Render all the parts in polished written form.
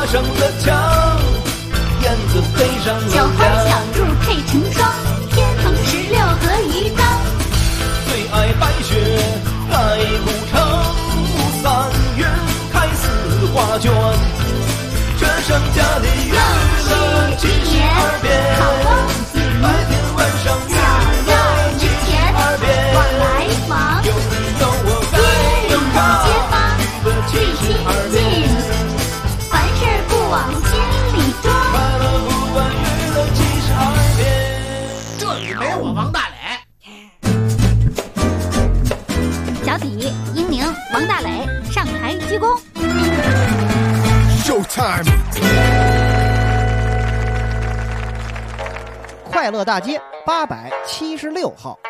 上了墙，燕子飞上了小花小兔配成双，天蓬16和鱼缸。 最爱白雪盖古城，3月开4画卷，这剩下的娱乐72变， 好光景， 白天晚上娱乐72变， 往来忙， 有你有我街里的街坊最亲近，凡事不往心里装。 快乐不管娱乐72变。 这里没我王大磊。 小底、英宁、王大磊上台鞠躬。 Showtime！ 快乐大街876号，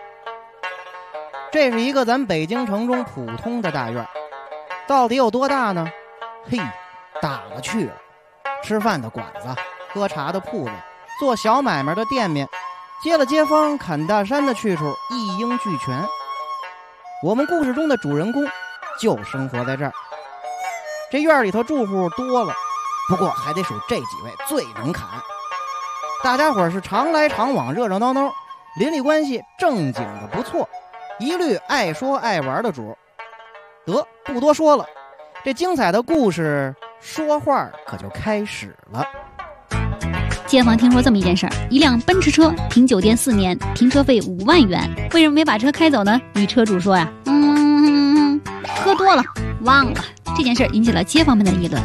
这是一个咱北京城中普通的大院，到底有多大呢？嘿，大了去了。吃饭的馆子，喝茶的铺子，做小买卖的店面，接了街坊砍大山的去处一应俱全。我们故事中的主人公就生活在这儿。这院里头住户多了，不过还得数这几位最能砍。大家伙是常来常往，热热闹闹，邻里关系正经的不错，一律爱说爱玩的主。得，不多说了，这精彩的故事说话可就开始了。 街坊听说这么一件事儿，一辆奔驰车停酒店4年，停车费5万元，为什么没把车开走呢？女车主说呀，喝多了忘了。这件事引起了街坊们的议论。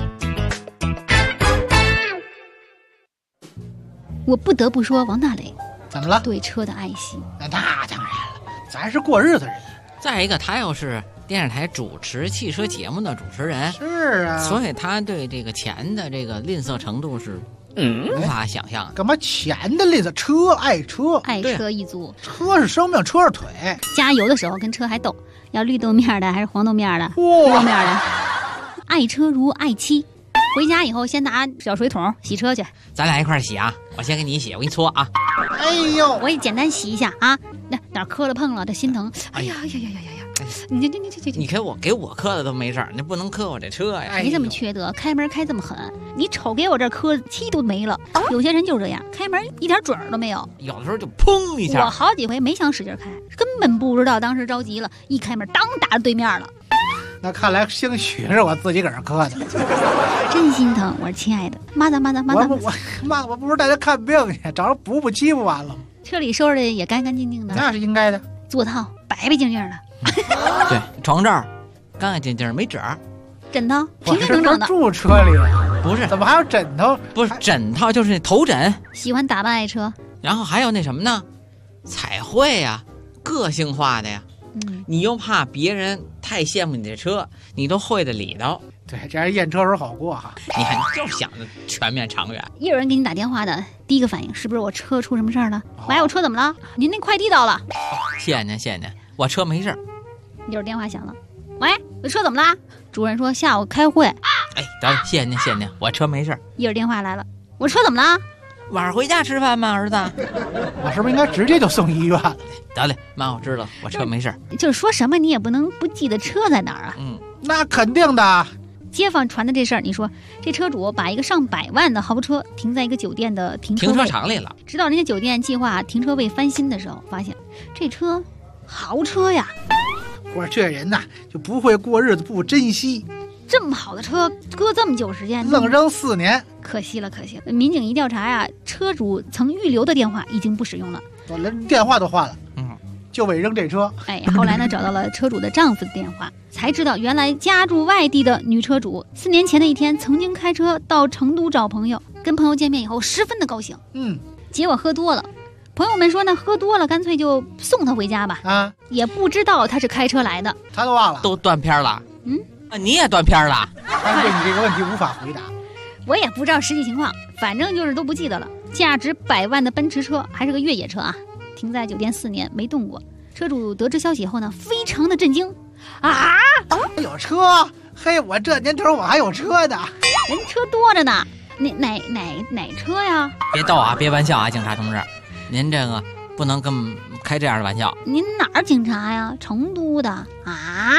我不得不说，王大磊怎么了？ 对车的爱惜。 那当然了，咱是过日子人。 再一个，他又是电视台主持汽车节目的主持人， 是啊， 所以他对这个钱的这个吝啬程度是无法想象的。 干嘛钱的吝啬？车爱车， 爱车一族， 车是生命，车是腿。 加油的时候跟车还斗，要绿豆面的还是黄豆面的？ 哇， 绿豆面的。爱车如爱妻，回家以后先拿小水桶洗车去。 咱俩一块儿洗啊！我先给你洗，我给你搓啊！ 哎呦， 我也简单洗一下啊，哪磕了碰了，他心疼。哎呀呀呀呀呀呀！ 你给我磕的都没事儿，你不能磕我这车呀！ 没这么缺德，开门开这么狠，你瞅给我这磕漆都没了。有些人就这样，开门一点准儿都没有， 有的时候就砰一下。 我好几回没想使劲开，根本不知道当时着急了，一开门当打着对面了。 那看来兴许是我自己搁这磕的， 真心疼。我说亲爱的，妈的， 我不是带他看病去，找人补气不完了吗？ 车里收拾的也干干净净的， 那是应该的。 座套白白净净的， 对，床罩干干净净没褶儿， 枕头平平整整的。 住车里不是？ 怎么还有枕头？ 不是枕头，就是那头枕。 喜欢打扮爱车， 然后还有那什么呢？彩绘呀，个性化的呀。你又怕别人太羡慕你的车，你都会的里头。 对，这样验车时候好过哈。 你看，就想着全面长远。 一有人给你打电话的，第一个反应是不是我车出什么事儿了？喂，我车怎么了？您那快递到了。 谢谢您，我车没事儿。 一会儿电话响了，喂，我车怎么了？主任说下午开会。 哎，得了，谢谢您，我车没事儿。 一会儿电话来了，我车怎么了？ 晚上回家吃饭吗，儿子？ 我是不是应该直接就送医院了？ 得嘞，妈，我知道，我车没事儿。 就是说什么你也不能不记得车在哪儿啊。 那肯定的。 街坊传的这事儿，你说这车主把一个上百万的豪车停在一个酒店的停车场里了， 直到人家酒店计划停车位翻新的时候，发现这车豪车呀。 我说这人呐，就不会过日子，不珍惜。 这么好的车搁这么久时间， 愣扔4年， 可惜了。民警一调查呀，车主曾预留的电话已经不使用了， 我连电话都换了。就为扔这车。 哎，后来呢，找到了车主的丈夫的电话，才知道原来家住外地的女车主4年前的一天曾经开车到成都找朋友，跟朋友见面以后十分的高兴。结果喝多了。朋友们说呢，喝多了干脆就送他回家吧。也不知道他是开车来的， 他都忘了， 都断片了。你也断片了？ 他对你这个问题无法回答。 我也不知道实际情况，反正就是都不记得了。价值100万的奔驰车，还是个越野车啊，停在酒店4年没动过。车主得知消息后呢，非常的震惊啊！ 有车？嘿，我这年头我还有车的， 人车多着呢。哪车呀？ 别逗啊，别玩笑啊，警察同志，您这个不能跟开这样的玩笑。 您哪儿警察呀？成都的啊？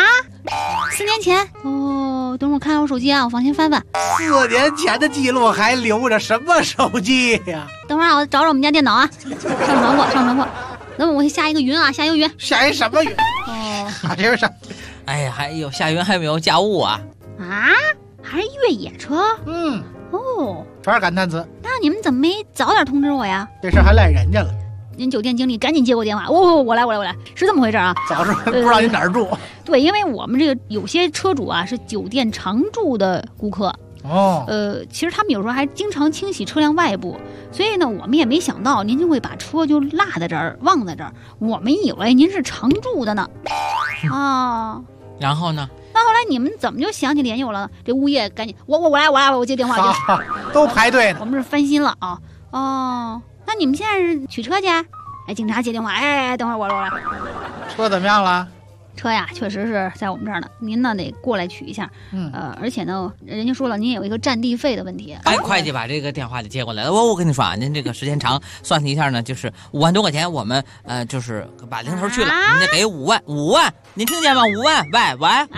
4年前哦，等会儿看我手机啊，我往前翻翻。 4年前的记录还留着，什么手机呀？ 等会儿啊，我找找我们家电脑啊，上传过。那么我下一个云啊，下一个云。 下一什么云？ 哦， 这是啥？ 哎呀，还有下云还没有家务啊？ 啊，还是越野车？哦， 全是感叹词。 那你们怎么没早点通知我呀？ 这事还赖人家了。 您酒店经理赶紧接过电话，我来，是这么回事啊？ 早知道不知道你哪儿住。 对，因为我们这个有些车主啊是酒店常住的顾客。 哦， 其实他们有时候还经常清洗车辆外部，所以呢，我们也没想到您就会把车就落在这儿，忘在这儿。我们以为您是常住的呢。啊， 然后呢？ 那后来你们怎么就想起联系我了？这物业赶紧，我来，我接电话去。 都排队呢。 我们是翻新了啊。哦，那你们现在是取车去？哎，警察接电话，哎，等会儿我来。 车怎么样了？ 车呀，确实是在我们这儿呢，您呢得过来取一下。而且呢，人家说了，您有一个占地费的问题。 哎，会计把这个电话就接过来了。我跟你说啊，您这个时间长，算计一下呢，就是5万多块钱，我们就是把零头去了，您得给5万，您听见吗？5万，喂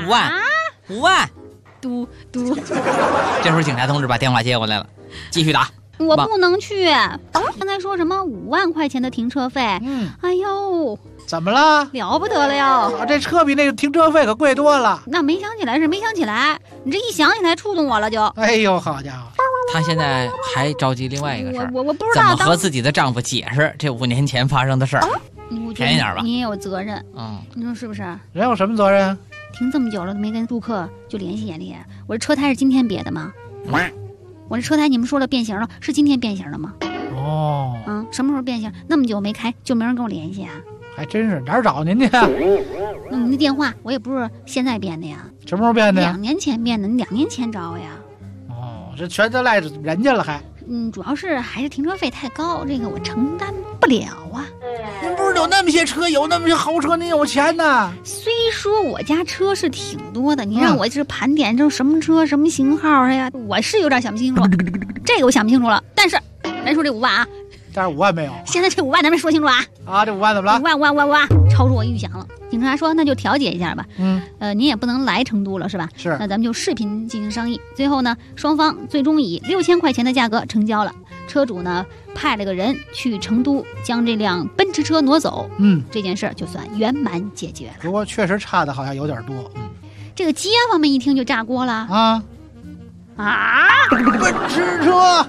，5万， 嘟。 这时候警察同志把电话接过来了，继续打。 我不能去，刚才说什么5万块钱的停车费？哎呦， 怎么了？ 了不得了哟！ 这车比那个停车费可贵多了。 那没想起来是没想起来，你这一想起来触动我了就。 哎呦，好家伙！ 她现在还着急另外一个事儿， 我不知道怎么和自己的丈夫解释这5年前发生的事儿。便宜点吧， 你也有责任。你说是不是？ 人有什么责任？ 停这么久了都没跟顾客就联系。我这车胎是今天别的吗？我这车胎你们说了变形了，是今天变形的吗？ 哦， 什么时候变形？那么久没开，就没人跟我联系啊？ 还真是，哪儿找您去？ 那你的电话我也不是现在变的呀。 什么时候变的呀？ 2年前变的，你2年前找我呀？ 哦，这全都赖着人家了还？ 主要是还是停车费太高，这个我承担不了啊。 您不是有那么些车，有那么些豪车，您有钱呐？ 虽说我家车是挺多的，你让我这盘点这什么车什么型号呀，我是有点想不清楚。这个我想不清楚了。但是咱说这5万啊， 但是5万没有。 现在这5万咱没说清楚啊。 这5万怎么了 ？5万，超出我预想了。警察说那就调解一下吧。您也不能来成都了是吧？ 是。 那咱们就视频进行商议。最后呢，双方最终以6000块钱的价格成交了。车主呢派了个人去成都将这辆奔驰车挪走。这件事就算圆满解决了。 不过确实差的好像有点多。 这个街坊们一听就炸锅了奔驰车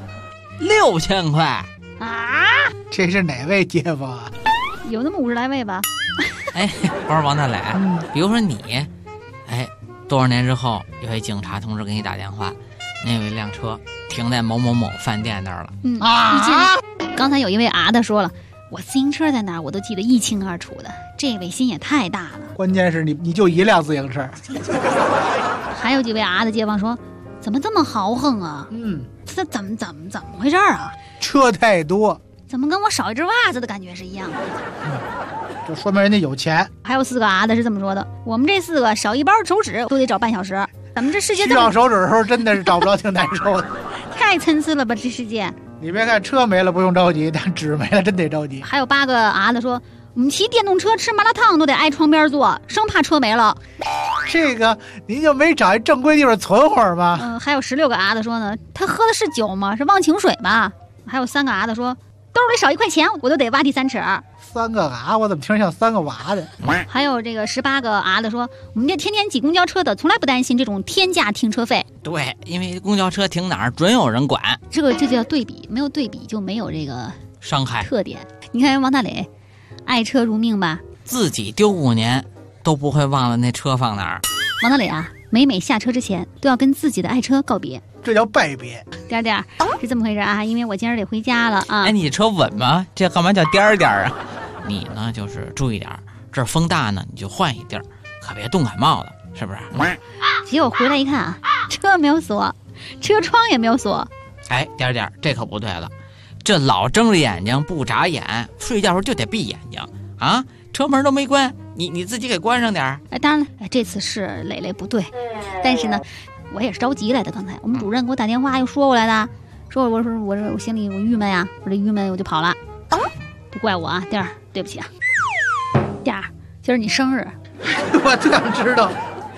6000块啊！ 这是哪位街坊啊？ 有那么50来位吧。 哎，我说王大磊，比如说你，多少年之后有一警察同志给你打电话，那有一辆车停在某某某饭店那儿了。 刚才有一位的说了，我自行车在哪儿我都记得一清二楚的，这位心也太大了。 关键是你就一辆自行车。 还有几位的街坊说，怎么这么豪横啊？这怎么回事啊？ 车太多， 怎么跟我少一只袜子的感觉是一样的？ 就说明人家有钱。 还有4个的是这么说的，我们这4个少一包手指都得找半小时。咱们这世界需要手指的时候真的是找不着，挺难受的。 太参差了吧，这世界。 你别看车没了不用着急，但纸没了真得着急。 还有8个的说，我们骑电动车吃麻辣烫都得挨窗边坐，生怕车没了。 这个您就没找一正规地方存会儿吗？ 还有16个的说呢，他喝的是酒吗？是忘情水吧？还有3个的说，兜里少1块钱我都得挖地3尺。 3个我怎么听着像3个娃的？ 还有这个18个的说，我们这天天挤公交车的从来不担心这种天价停车费。 对，因为公交车停哪儿准有人管。 这叫对比，没有对比就没有这个伤害特点。你看人王大磊，爱车如命吧， 自己丢5年都不会忘了那车放哪儿。 王大磊每下车之前都要跟自己的爱车告别， 这叫拜别。 点是这么回事因为我今儿得回家了啊。 你车稳吗？这干嘛叫点啊？你呢就是注意点，这儿风大呢你就换一地儿，可别冻感冒了，是不是？ 结果回来一看车没有锁，车窗也没有锁。 点这可不对了，这老睁着眼睛不眨眼，睡觉时候就得闭眼睛啊！车门都没关，你自己给关上点。 当然了，这次是磊磊不对，但是呢，我也是着急来的。刚才我们主任给我打电话又说过来的，说我心里我郁闷呀，我这郁闷我就跑了。不怪我店儿，对不起店儿，今儿你生日。 我想知道，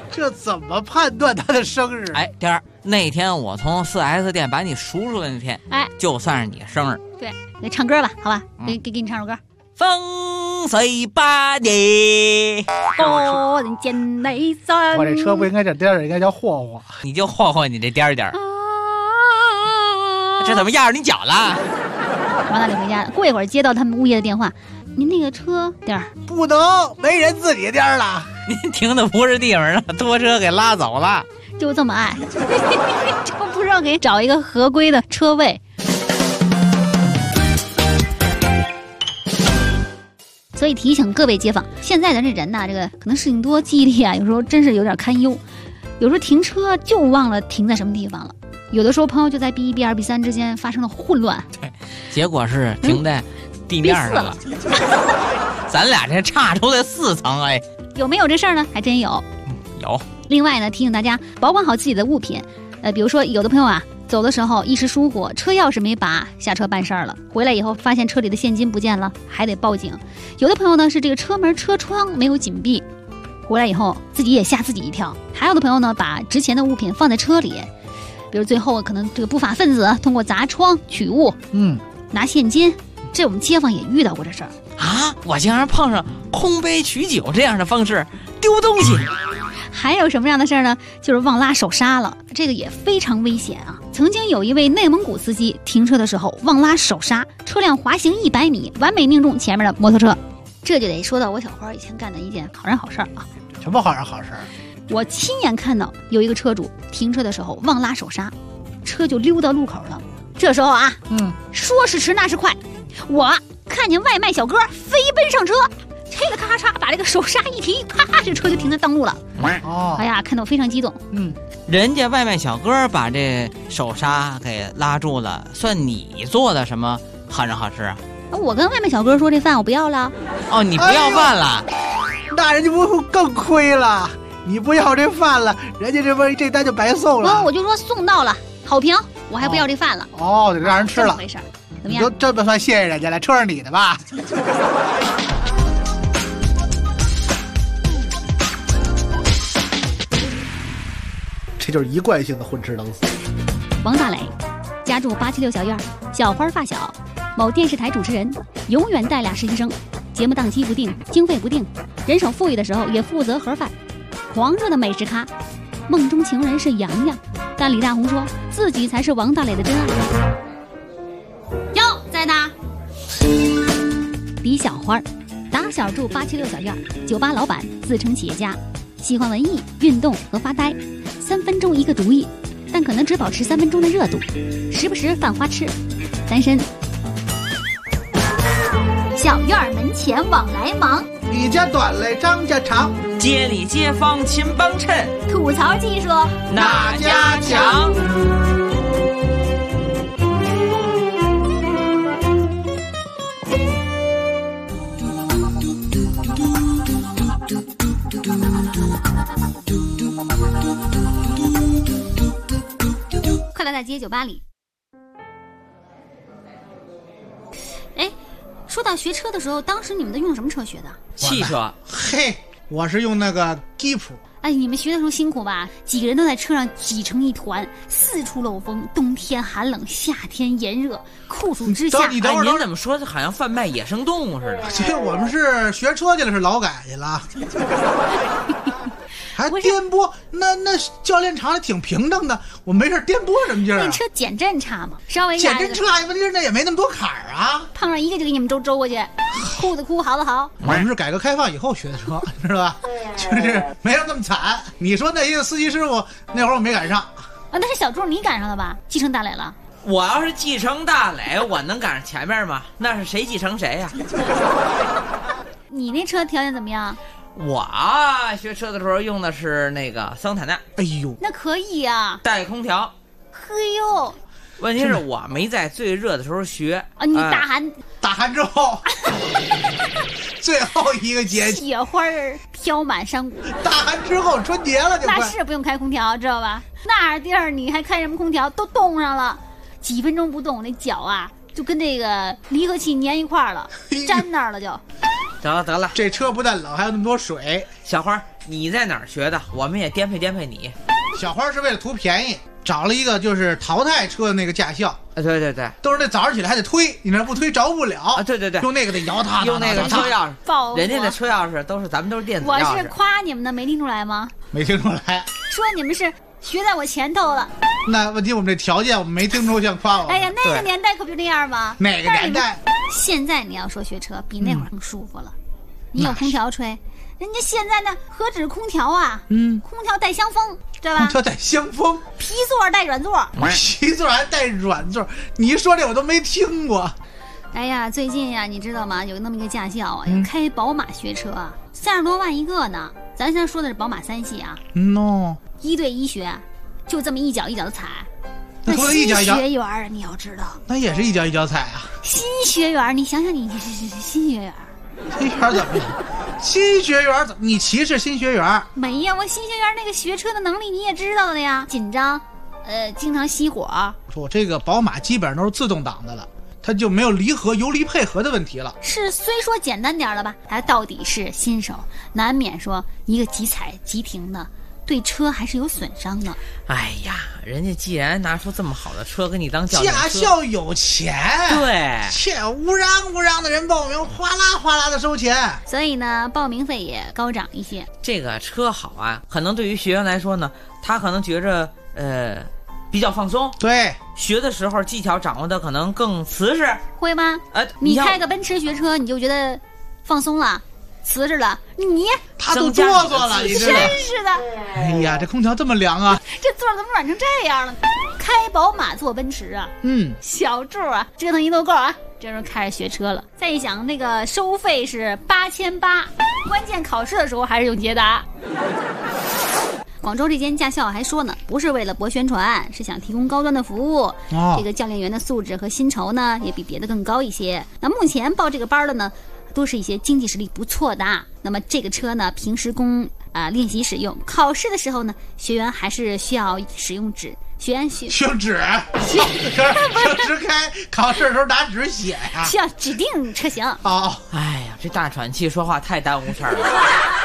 这怎么判断他的生日？ 哎，第二，那天我从 4S 店把你赎出来那天， 哎， 就算是你生日。 对，给唱歌吧，好吧，给你唱首歌。 风随把你， 个人间内山。 我这车不应该叫颠儿，应该叫霍霍。 你就霍霍你这颠颠。这怎么压着你脚了？ 王大磊回家，过一会儿接到他们物业的电话，您那个车颠儿不能，没人自己颠儿了。 您停的不是地方，让拖车给拉走了。 就这么爱，就不知道给找一个合规的车位。所以提醒各位街坊，现在咱这人呐，这个可能事情多，记忆力啊，有时候真是有点堪忧。有时候停车就忘了停在什么地方了，有的时候朋友就在 B1、B2、B3之间发生了混乱， 对，结果是停在地面上了。咱俩这差出来4层，哎， 有没有这事儿呢？还真有。 有。 另外呢，提醒大家保管好自己的物品，比如说有的朋友啊，走的时候一时疏忽，车钥匙没拔，下车办事儿了，回来以后发现车里的现金不见了，还得报警。有的朋友呢是这个车门车窗没有紧闭，回来以后自己也吓自己一跳。还有的朋友呢把值钱的物品放在车里，比如最后可能这个不法分子通过砸窗取物，拿现金。这我们街坊也遇到过这事儿啊！我竟然碰上空杯取酒这样的方式丢东西。 还有什么样的事儿呢？就是忘拉手刹了，这个也非常危险啊！曾经有一位内蒙古司机停车的时候忘拉手刹，车辆滑行100米，完美命中前面的摩托车。这就得说到我小花以前干的一件好人好事啊！ 什么好人好事？ 我亲眼看到有一个车主停车的时候忘拉手刹，车就溜到路口了。这时候啊，说时迟那时快，我看见外卖小哥飞奔上车，这个咔嚓把这个手刹一提，啪，这车就停在当路了。哎呀，看到非常激动。 人家外卖小哥把这手刹给拉住了，算你做的什么好人好事啊？ 我跟外卖小哥说这饭我不要了。 哦，你不要饭了？ 那人家不更亏了？你不要这饭了，人家这单就白送了。 我就说送到了，好评，我还不要这饭了。 就让人吃了。 这么回事，怎么样？ 就这么算谢谢人家了，车是你的吧？这就是一贯性的混吃等死。 王大磊，家住876小院，小花发小，某电视台主持人，永远带俩实习生，节目档期不定，经费不定，人手富裕的时候也负责盒饭，狂热的美食咖，梦中情人是洋洋，但李大红说自己才是王大磊的真爱。哟，在哪？李小花，打小住876小院，酒吧老板，自称企业家，喜欢文艺、运动和发呆，3分钟一个主意，但可能只保持3分钟的热度，时不时犯花痴，单身。小院门前往来忙， 李家短嘞，张家长， 街里街坊勤帮衬， 吐槽技术哪家强？ 快乐大街酒吧里。哎，说到学车的时候，当时你们都用什么车学的？ 汽车。 嘿，我是用那个吉普。 哎，你们学的时候辛苦吧？几个人都在车上挤成一团，四处漏风，冬天寒冷，夏天炎热，酷暑之下。 你等会儿， 您怎么说这好像贩卖野生动物似的？ 这我们是学车去了，是劳改去了。还颠簸，那教练场里挺平整的，我没事颠簸什么劲儿啊？ 那车减震差吗？稍微减震差，问题是那也没那么多坎儿啊。 碰上一个就给你们周过去，哭的哭，嚎的嚎。 我们是改革开放以后学的车，知道吧？就是没有那么惨。你说那一个司机师傅那会儿我没赶上啊， 那是小朱你赶上了吧？继承大磊了。 我要是继承大磊，我能赶上前面吗？那是谁继承谁呀？ 你那车条件怎么样？ 我学车的时候用的是那个桑塔纳。 哎呦， 那可以呀， 带空调。 嘿呦， 问题是我没在最热的时候学啊，你打鼾之后，最后一个节雪花飘满山谷。 打鼾之后春节了就快。 那是不用开空调，知道吧？那地儿你还开什么空调？都冻上了，几分钟不动，那脚啊就跟这个离合器粘一块了，粘那儿了就。 得了， 这车不但冷，还有那么多水。 小花，你在哪儿学的？我们也颠沛颠沛你。 小花是为了图便宜，找了一个就是淘汰车的那个驾校。 对对对， 都是那早上起来还得推，你那不推着不了啊！对对对， 用那个得摇它， 用那个车钥匙， 人家的车钥匙咱们都是电子钥匙。 我是夸你们的，没听出来吗？ 没听出来， 说你们是学在我前头了。 那问题我们这条件我们没听出像夸我。 哎呀，那个年代可不就这样吗？ 哪个年代？ 现在你要说学车，比那会儿更舒服了。你有空调吹，人家现在呢何止空调啊，空调带香风，对吧？ 空调带香风， 皮座带软座， 皮座还带软座，你一说这我都没听过。 哎呀，最近呀，你知道吗？有那么一个驾校啊，要开宝马学车啊，30多万一个呢。咱现在说的是宝马3系啊，1对1学，就这么一脚一脚的踩。那新学员啊，你要知道， 那也是一脚一脚踩啊。 新学员，你想想你新学员。 新学员怎么样？新学员怎么？你歧视新学员？ 没呀，我新学员那个学车的能力你也知道的呀，紧张，经常熄火。 我这个宝马基本上都是自动挡的了，它就没有离合、油离配合的问题了。 是虽说简单点了吧，它到底是新手，难免说一个急踩急停的，对车还是有损伤的。 哎呀，人家既然拿出这么好的车给你当教练车， 驾校有钱， 对， 切乌嚷的人报名，哗啦哗啦的收钱， 所以呢，报名费也高涨一些。 这个车好啊，可能对于学员来说呢，他可能觉着比较放松， 对， 学的时候技巧掌握的可能更瓷实， 会吗？你开个奔驰学车，你就觉得放松了。瓷实了， 他都哆嗦了，你真是的。 哎呀，这空调这么凉啊！ 这座怎么软成这样了？开宝马坐奔驰啊，小柱啊，折腾一溜够啊，这时候开始学车了。再一想，那个收费是8800，关键考试的时候还是用捷达。广州这间驾校还说呢，不是为了博宣传，是想提供高端的服务。这个教练员的素质和薪酬呢，也比别的更高一些。那目前报这个班的呢，都是一些经济实力不错的。那么这个车呢，平时供练习使用，考试的时候呢，学员还是需要使用纸。学员使用纸，纸开，考试的时候拿纸写呀。 需要指定车型。 哎呀，这大喘气说话太耽误事儿了。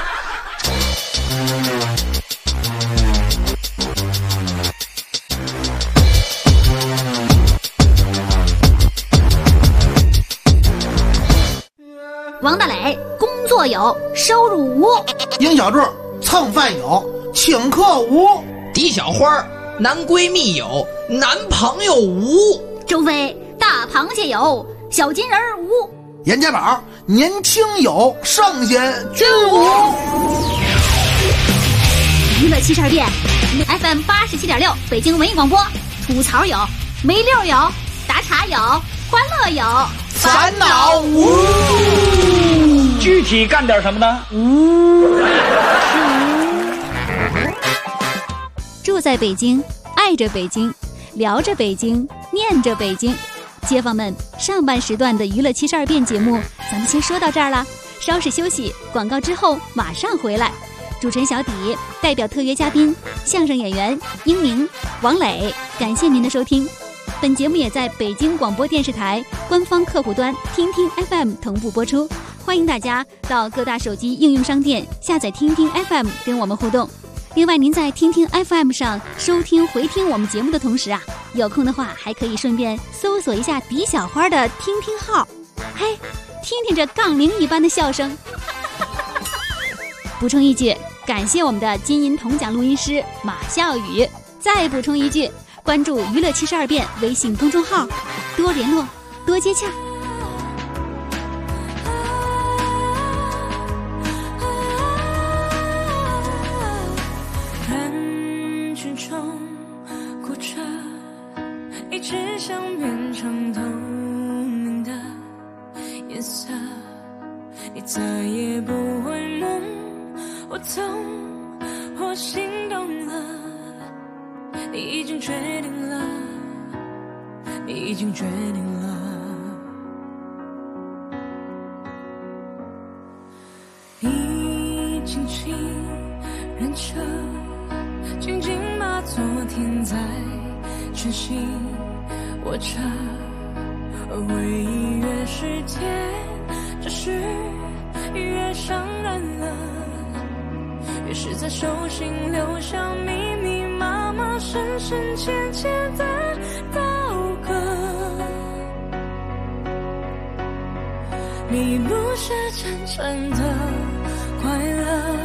王大磊工作有，收入无； 殷小柱蹭饭有，请客无； 狄小花男闺蜜有，男朋友无； 周飞大螃蟹有，小金人无； 严家宝年轻有，剩下均无。 娱乐72变 FM 87.6北京文艺广播，吐槽有，没溜有，打岔有，欢乐有， 烦恼无。 具体干点什么呢？ 住在北京，爱着北京，聊着北京，念着北京。街坊们，上半时段的娱乐72变节目咱们先说到这儿了，稍事休息，广告之后马上回来。主持人小底代表特约嘉宾相声演员英明、王磊，感谢您的收听。本节目也在北京广播电视台官方客户端听听 FM 同步播出，欢迎大家到各大手机应用商店下载听听 FM 跟我们互动。另外，您在听听 FM 上收听回听我们节目的同时啊，有空的话还可以顺便搜索一下狄小花的听听号，嘿，听听这杠铃一般的笑声。补充一句，感谢我们的金银铜奖录音师马笑宇。再补充一句，关注娱乐72变微信公众号，多联络，多接洽。 人群中过着一直想变成透明的颜色，你再也不会梦我懂，我心动了，你已经决定了，你已经决定了。你轻轻燃着，紧紧把昨天在全心握着，而回忆越是甜，只是越伤人了，越是在手心留下密密麻麻、深深切切的刀割。你不是真正的快乐，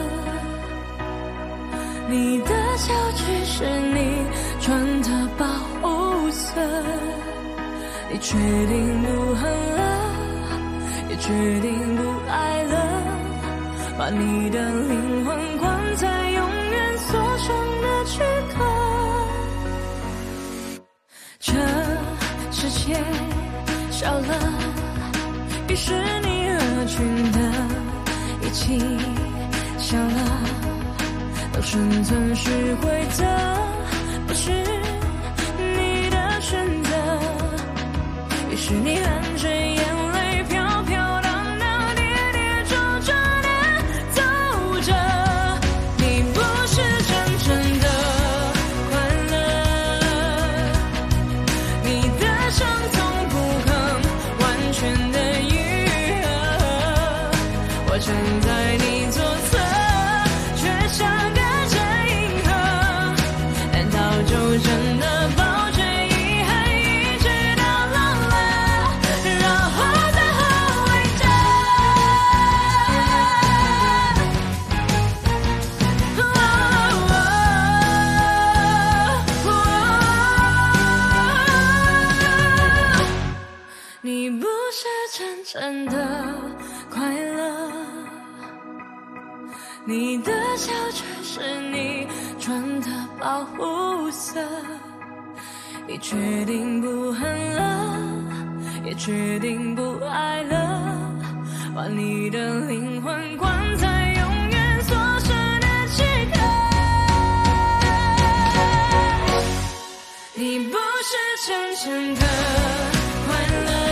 你的笑只是你穿的保护色。你决定不恨了，也决定不爱了，把你的灵魂关在永远锁上的躯壳。这世界少了于是你合群的一起笑了，当生存是规则，不是你的选择，于是你含着眼泪飘飘荡荡跌跌撞撞地走着。你不是真正的快乐，你的伤痛不肯完全的站在你左侧，却像隔着银河，难道就真的抱着遗憾一直到老了，然后再后悔着？你不是真正的快乐，你的笑只是你穿的保护色。你决定不恨了，也决定不爱了，把你的灵魂关在永远锁上的躯壳。你不是真正的快乐，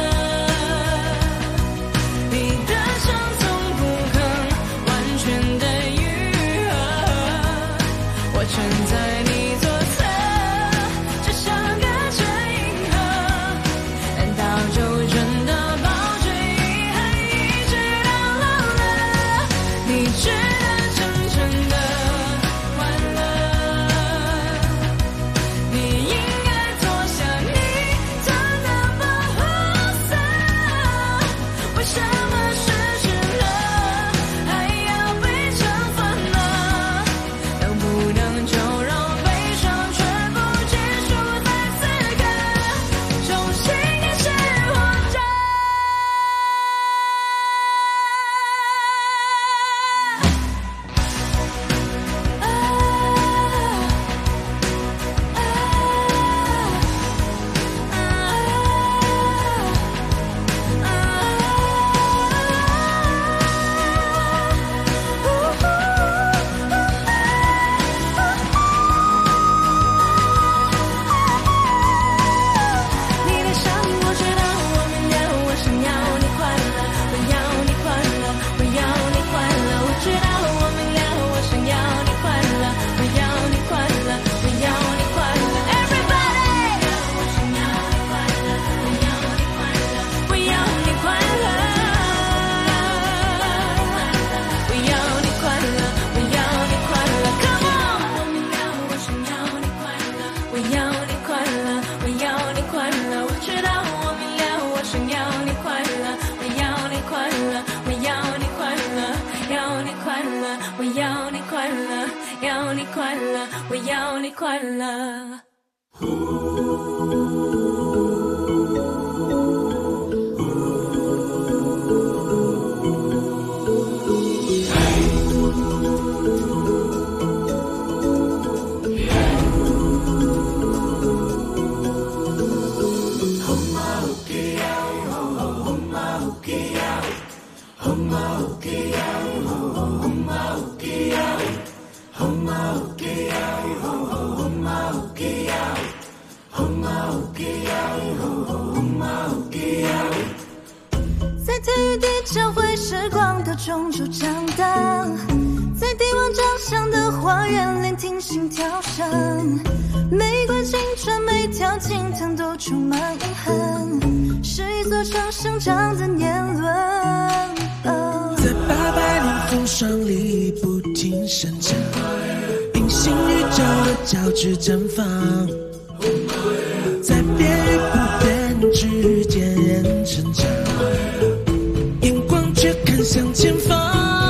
站在你左侧，就像隔着银河，难道就真的抱着遗憾一直到老了？你觉得真正的快乐，你应该脱下你穿的保护色。为什么失去了还要被惩罚呢？能不能要你快乐，我要你快乐。 在体育地交汇时光的中州长大，在帝王长相的花园聆听心跳声，每一段青春每条青藤都充满遗憾，是一座城生长的年轮。 800年风霜里不停生长，隐形宇宙的交织绽放，在变与不变之间成长，眼光却看向前方。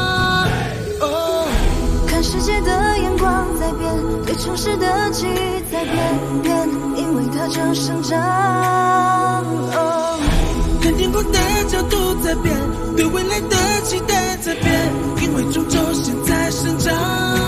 看世界的眼光在变，对城市的记忆在变，因为它正生长。 看天空的角度在变，对未来的期待在变，因为终究现在生长。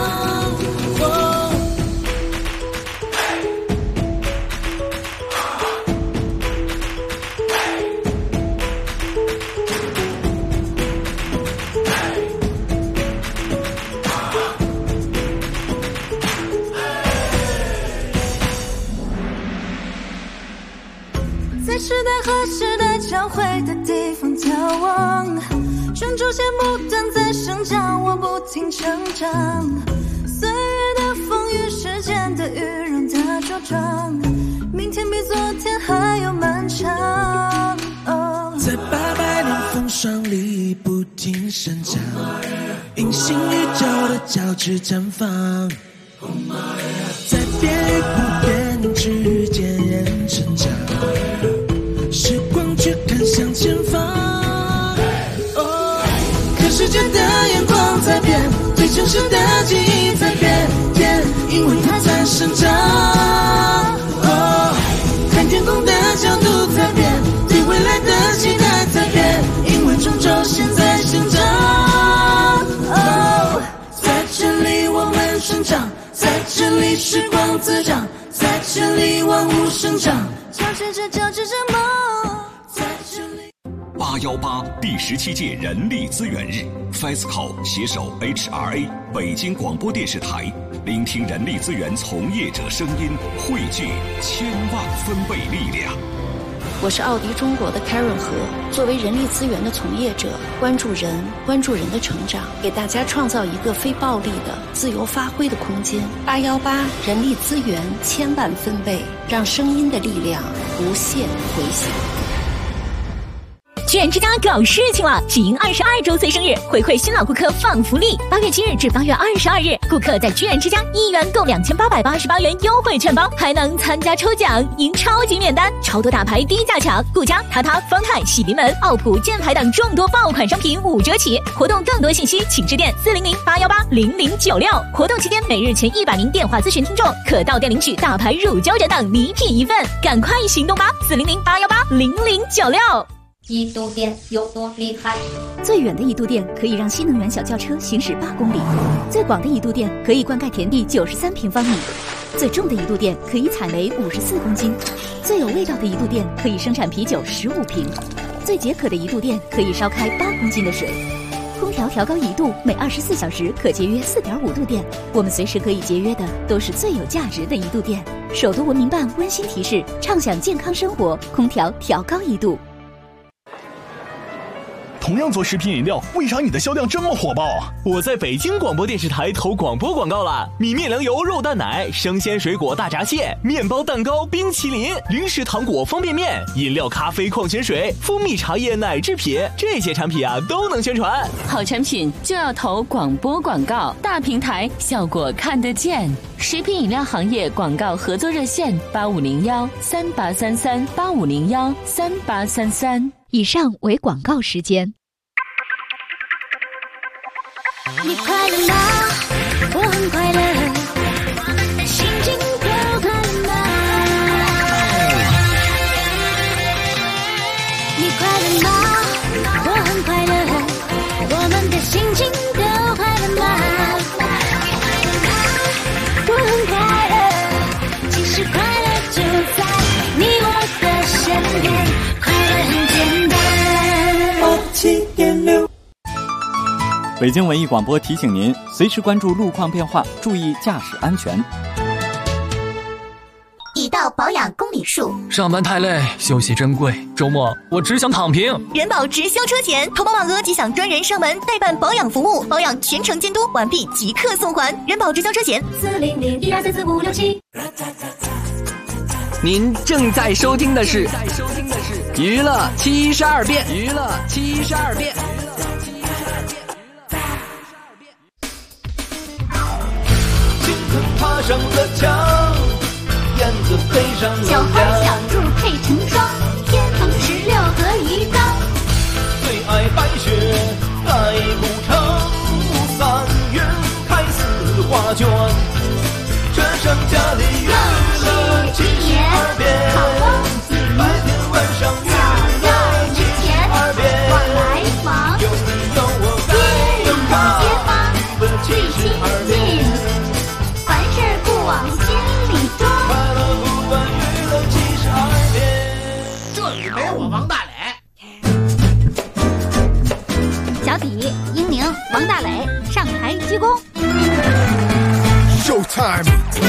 在时代和时代交汇的地方眺望，全球线不断在生长，我不停成长。岁月的风雨，时间的雨，让它茁壮。明天比昨天还要漫长。 在800年风霜里不停生长，隐形宇宙的交织绽放，在变与不变之间成长。时光却看向前方，看世界的眼光在变，对城市的记忆在变，因为它在生长。看天空的角度在变，对未来的期待在变，因为终究现在生长。在这里我们生长，在这里时光滋长，在这里万物生长， 交织着梦。 818第17届人力资源日 ，FESCO 携手 HRA 北京广播电视台，聆听人力资源从业者声音，汇聚1000万分贝力量。 我是奥迪中国的 Karen 何，作为人力资源的从业者，关注人的成长，给大家创造一个非暴力的自由发挥的空间。818人力资源1000万分贝，让声音的力量无限回响。 居然之家搞事情了！喜迎22周岁生日，回馈新老顾客放福利。8月7日至8月22日，顾客在居然之家1元购2888元优惠券包，还能参加抽奖，赢超级免单，超多大牌低价抢，顾家、塔塔、方太、喜临门、奥普、箭牌等众多爆款商品5折起。活动更多信息请致电400-818-0096。活动期间每日前100名电话咨询听众可到店领取大牌乳胶枕等礼品1份，赶快行动吧！400-818-0096。 1度电有多厉害？ 最远的1度电可以让新能源小轿车行驶8公里，最广的1度电可以灌溉田地93平方米，最重的1度电可以采煤54公斤，最有味道的1度电可以生产啤酒15瓶，最解渴的1度电可以烧开8公斤的水。空调调高1度，每24小时可节约4.5度电。我们随时可以节约的都是最有价值的1度电。首都文明办温馨提示：畅享健康生活，空调调高1度。 同样做食品饮料，为啥你的销量这么火爆？我在北京广播电视台投广播广告了，米面粮油肉蛋奶、生鲜水果大闸蟹、面包蛋糕、冰淇淋、零食糖果、方便面、饮料、咖啡、矿泉水、蜂蜜茶叶、奶制品，这些产品啊都能宣传。 好产品就要投广播广告，大平台效果看得见。食品饮料行业广告合作热线8501-3833-8501-3833。 以上为广告时间。 你快乐吗？我很快乐，心情都快乐吗？你快乐吗？我很快乐，我们的心情都快乐吗？我很快乐，其实快乐就在你我的身边，快乐很简单。7.6 北京文艺广播提醒您，随时关注路况变化，注意驾驶安全。 已到保养公里数， 上班太累，休息珍贵，周末我只想躺平。 人保直销车前，投保满额即享专人上门代办保养服务，保养全程监督，完毕即刻送还。人保直销车前400-1244-567。 您正在收听的是娱乐72变，娱乐72变。 生和强，燕子飞上楼小花梁。 小柱配成双，天蓬16合一缸。 最爱白雪盖古城，3月开4画卷。这剩下的月乐72变，白天晚上月乐72变。 往来忙， 有你有我街里的街坊最亲 72 近， 变。 凡事不往心里装。 快乐不断娱乐72变。 这里没我王大磊。 小底、英宁、王大磊上台鞠躬。 Showtime。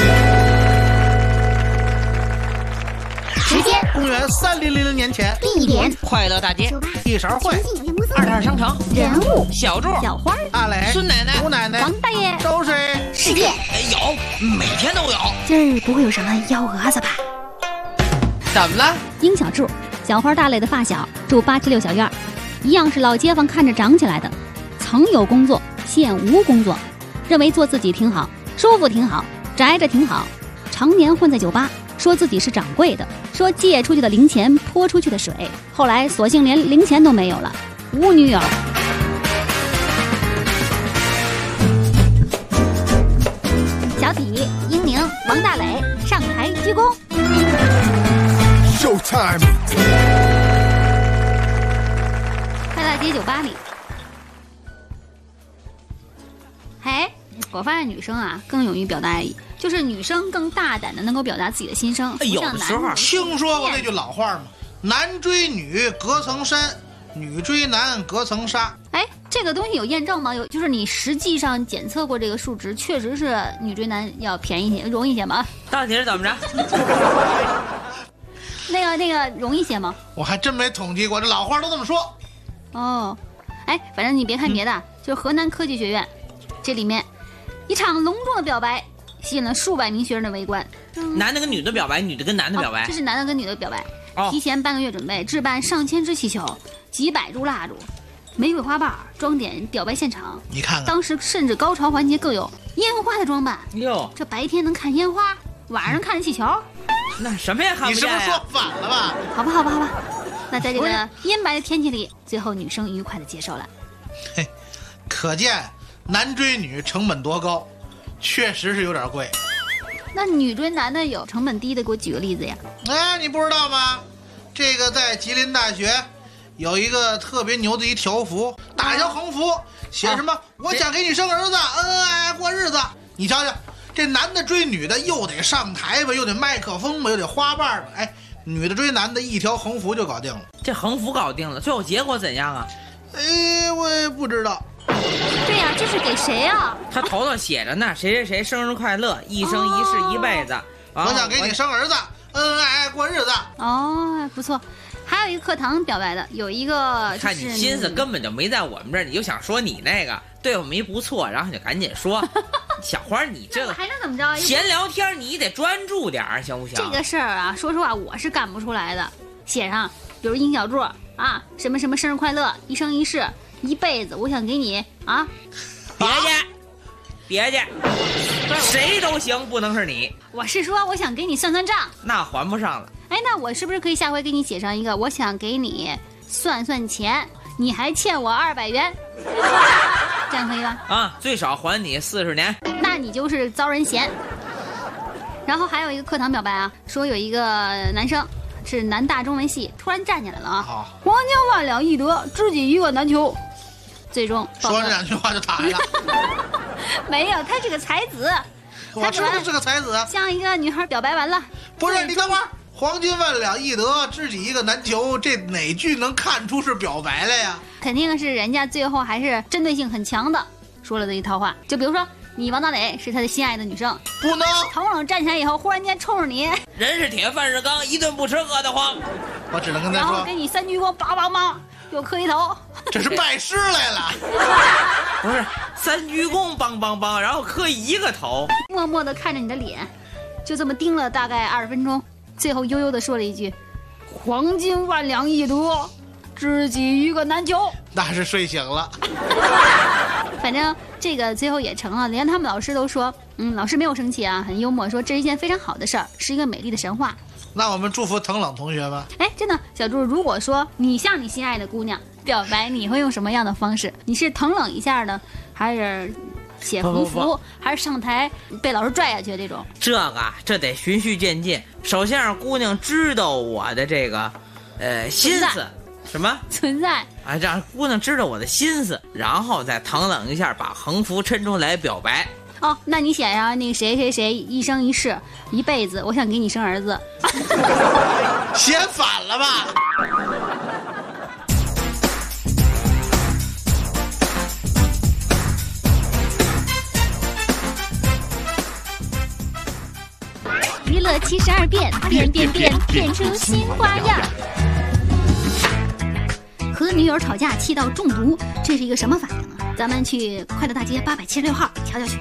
时间公元3000年前地点快乐大街， 一勺会二套商城， 人物小柱、 小花、 大磊、 孙奶奶、 吴奶奶、 王大爷都是世界。 有，每天都有。 今儿不会有什么幺蛾子吧？ 怎么了？ 英小柱，小花大磊的发小，住876小院，一样是老街坊看着长起来的。曾有工作，现无工作，认为做自己挺好，舒服挺好，宅着挺好，常年混在酒吧，说自己是掌柜的，说借出去的零钱泼出去的水，后来索性连零钱都没有了，无女友。小底、英宁、王大磊上台鞠躬。 Showtime。 快大街酒吧里，我发现女生啊更勇于表达爱意，就是女生更大胆的能够表达自己的心声。 有的时候听说过那句老话吗？男追女隔层山，女追男隔层纱。 哎，这个东西有验证吗？有，就是你实际上检测过这个数值，确实是女追男要便宜些，容易些吗？ 到底是怎么着？ 那个容易些吗？ 我还真没统计过，这老话都这么说。 哦，哎，反正你别看别的，就是河南科技学院，这里面一场隆重的表白吸引了数百名学生的围观。 男的跟女的表白，女的跟男的表白。 这是男的跟女的表白。提前半个月准备，置办上千支气球，几百株蜡烛，玫瑰花瓣，装点表白现场。 你看看， 当时甚至高潮环节更有烟花的装扮。 哟， 这白天能看烟花，晚上看气球， 那什么也看不见呀。 你是不是说反了吧？ 好吧。那在这个阴霾的天气里，最后女生愉快的接受了。 嘿，可见男追女成本多高，确实是有点贵。 那女追男的有成本低的，给我举个例子呀？ 哎，你不知道吗？这个在吉林大学有一个特别牛的一条幅，大条横幅，写什么？我想给你生儿子，恩恩爱爱过日子。你瞧瞧，这男的追女的又得上台吧，又得麦克风吧，又得花瓣吧，哎，女的追男的一条横幅就搞定了。 这横幅搞定了，最后结果怎样啊？ 我也不知道。 对呀，这是给谁啊？ 他头上写着呢，谁谁谁生日快乐，一生一世一辈子。 我想给你生儿子，恩恩爱爱过日子。 哦，不错。还有一个课堂表白的，有一个、 看你心思根本就没在我们这儿，你就想说你那个对我们一不错，然后你就赶紧说。小花，你这个还能怎么着？ 闲聊天你得专注点儿，行不行？ 这个事儿啊，说实话我是干不出来的。写上，比如殷小柱啊，什么什么生日快乐，一生一世，一辈子，我想给你啊。 别介，谁都行，不能是你。 我是说，我想给你算算账， 那还不上了。 哎，那我是不是可以下回给你写上一个，我想给你算算钱，你还欠我200元，这样可以吧？ 啊，最少还你40年。 那你就是遭人嫌。然后还有一个课堂表白啊，说有一个男生是南大中文系，突然站起来了啊，皇家万两易得，知己一个难求。最终说这2句话就打了。 没有，他是个才子。 我知道是个才子， 向一个女孩表白完了。 不是，你等会儿，黄金万两易得，知己一个难求，这哪句能看出是表白了呀？ 肯定是人家最后还是针对性很强的说了这一套话。就比如说，你王大磊是他的心爱的女生， 不能头冷站起来以后，忽然间冲着你， 人是铁，饭是钢，一顿不吃饿得慌。 我只能跟他说， 然后给你3鞠躬，梆梆梆，又磕一头。 这是拜师来了。 不是3鞠躬，梆梆梆，然后磕1个头， 默默地看着你的脸，就这么盯了大概20分钟，最后悠悠地说了一句：“黄金万两易得，知己一个难求。” 那是睡醒了。 反正这个最后也成了，连他们老师都说，老师没有生气啊，很幽默，说这是一件非常好的事儿，是一个美丽的神话。 那我们祝福藤冷同学吧。 哎，真的，小猪，如果说你向你心爱的姑娘表白，你会用什么样的方式？你是疼冷一下呢，还是写横幅，还是上台被老师拽下去这种？ 这得循序渐进。首先让姑娘知道我的这个心思，什么存在啊？让姑娘知道我的心思，然后再疼冷一下，把横幅抻出来表白。 哦，那你写上那个谁谁谁一生一世一辈子，我想给你生儿子。 写反了吧？ 娱乐72变，变出新花样。和女友吵架气到中毒，这是一个什么反应呢？咱们去快乐大街876号瞧瞧去。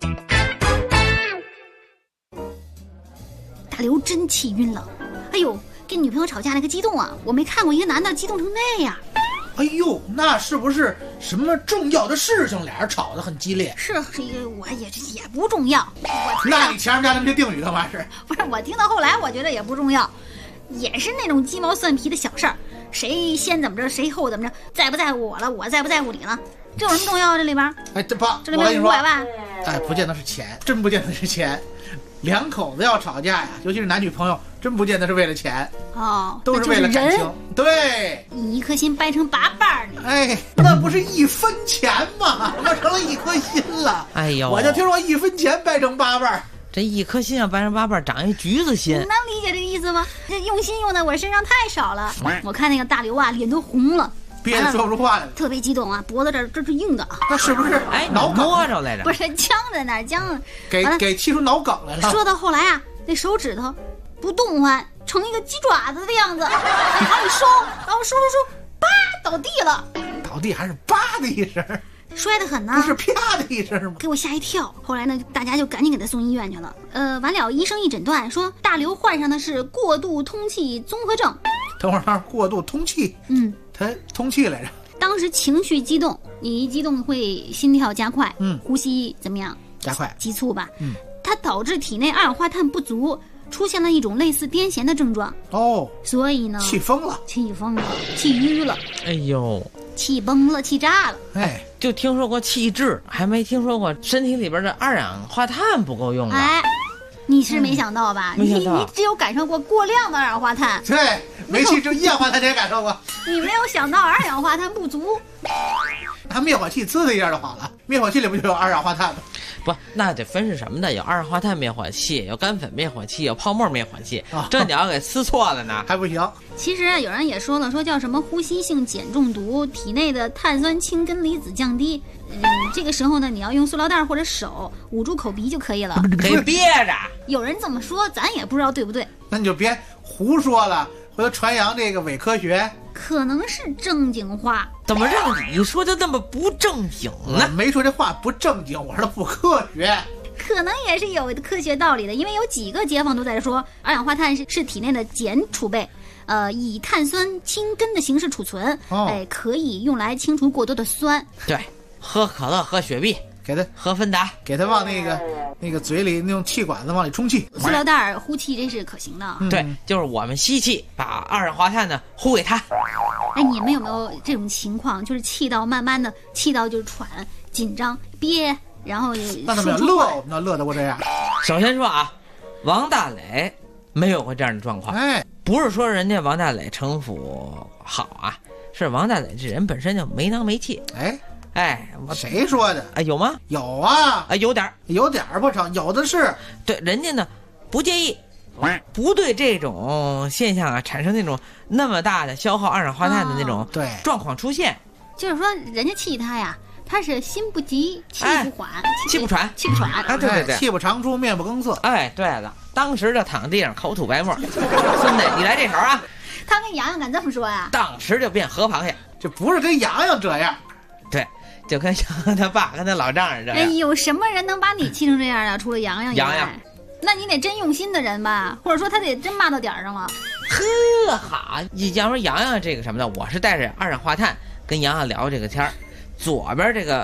大刘真气晕了，哎呦，跟女朋友吵架那个激动啊，我没看过一个男的激动成那样。 哎呦，那是不是什么重要的事情？俩人吵得很激烈。 是一个，我也不重要。 那你前面加那么些定语干嘛是？ 不是，我听到后来我觉得也不重要，也是那种鸡毛蒜皮的小事儿，谁先怎么着，谁后怎么着，在不在乎我了，我在不在乎你了，这有什么重要？这里边， 哎，这里面500万， 哎，不见得是钱，真不见得是钱。两口子要吵架呀，尤其是男女朋友，真不见得是为了钱哦， 都是为了感情。对， 一颗心掰成8瓣呢。 哎，那不是1分钱吗？那成了1颗心了。 哎呦， 我就听说1分钱掰成8瓣， 这1颗心要掰成8瓣，长一橘子心。 你能理解这个意思吗？这用心用在我身上太少了。我看那个大刘啊，脸都红了。 憋得说不出话来了， 特别激动啊，脖子这是硬的， 那是不是？ 哎，脑摸着来着， 不是僵在那儿，僵， 给气出脑梗来了。 说到后来啊，那手指头不动弹，成一个鸡爪子的样子，然后一收，然后收，叭倒地了， 倒地还是叭的一声， 摔得很呢， 不是啪的一声吗？ 给我吓一跳。后来呢，大家就赶紧给他送医院去了。完了，医生一诊断说，大刘患上的是过度通气综合症。 等会儿，过度通气，他通气来着。 当时情绪激动，你一激动会心跳加快，呼吸怎么样？ 加快， 急促吧？它导致体内二氧化碳不足，出现了一种类似癫痫的症状。 哦， 所以呢， 气疯了， 气郁了。 哎呦， 气崩了，气炸了。 哎，就听说过气滞，还没听说过身体里边的二氧化碳不够用了。 哎，你是没想到吧？ 没想到， 你只有感受过过量的二氧化碳。 对，煤气只有1氧化碳才感受过。 你没有想到二氧化碳不足。 它灭火器呲的一下就好了，灭火器里不就有二氧化碳吗？ 不，那得分是什么的，有二氧化碳灭火器，有干粉灭火器，有泡沫灭火器。这你要给呲错了呢， 还不行。 其实有人也说了，说叫什么呼吸性碱中毒，体内的碳酸氢根离子降低。这个时候呢，你要用塑料袋或者手捂住口鼻就可以了， 给憋着。 有人这么说，咱也不知道对不对。 那你就别胡说了，回头传扬这个伪科学。 可能是正经话， 怎么让你说的那么不正经呢？ 没说这话不正经，我说的不科学。 可能也是有科学道理的，因为有几个街坊都在说，二氧化碳是体内的碱储备，以碳酸氢根的形式储存，可以用来清除过多的酸。 对，喝可乐、喝雪碧， 给他喝芬达， 给他往那个嘴里用气管子往里充气。 塑料袋呼气这是可行的。 对，就是我们吸气，把二氧化碳呢呼给他。 哎，你们有没有这种情况？就是气到慢慢的气到就是喘、紧张、憋，然后那怎么乐？那乐得过这样？ 首先说啊，王大磊没有过这样的状况。 哎， 不是说人家王大磊城府好啊，是王大磊这人本身就没囊没气。哎， 谁说的？ 哎，有吗？ 有啊， 哎，有点不成，有的是。 对，人家呢不介意，不对这种现象啊产生那种那么大的消耗二氧化碳的那种状况出现。 就是说，人家气他呀，他是心不急，气不缓， 气不喘， 啊， 对， 气不长出，面不更色。 哎，对了，当时就躺地上口吐白沫。孙子，你来这手啊！ 他跟洋洋敢这么说呀？ 当时就变河螃蟹， 这不是跟洋洋这样。 对，就跟洋洋他爸跟他老丈人这样。 哎，有什么人能把你气成这样啊？除了洋洋以外，那你得真用心的人吧，或者说他得真骂到点上了。 呵，好，要说洋洋这个什么的，我是带着二氧化碳跟洋洋聊这个天儿。左边这个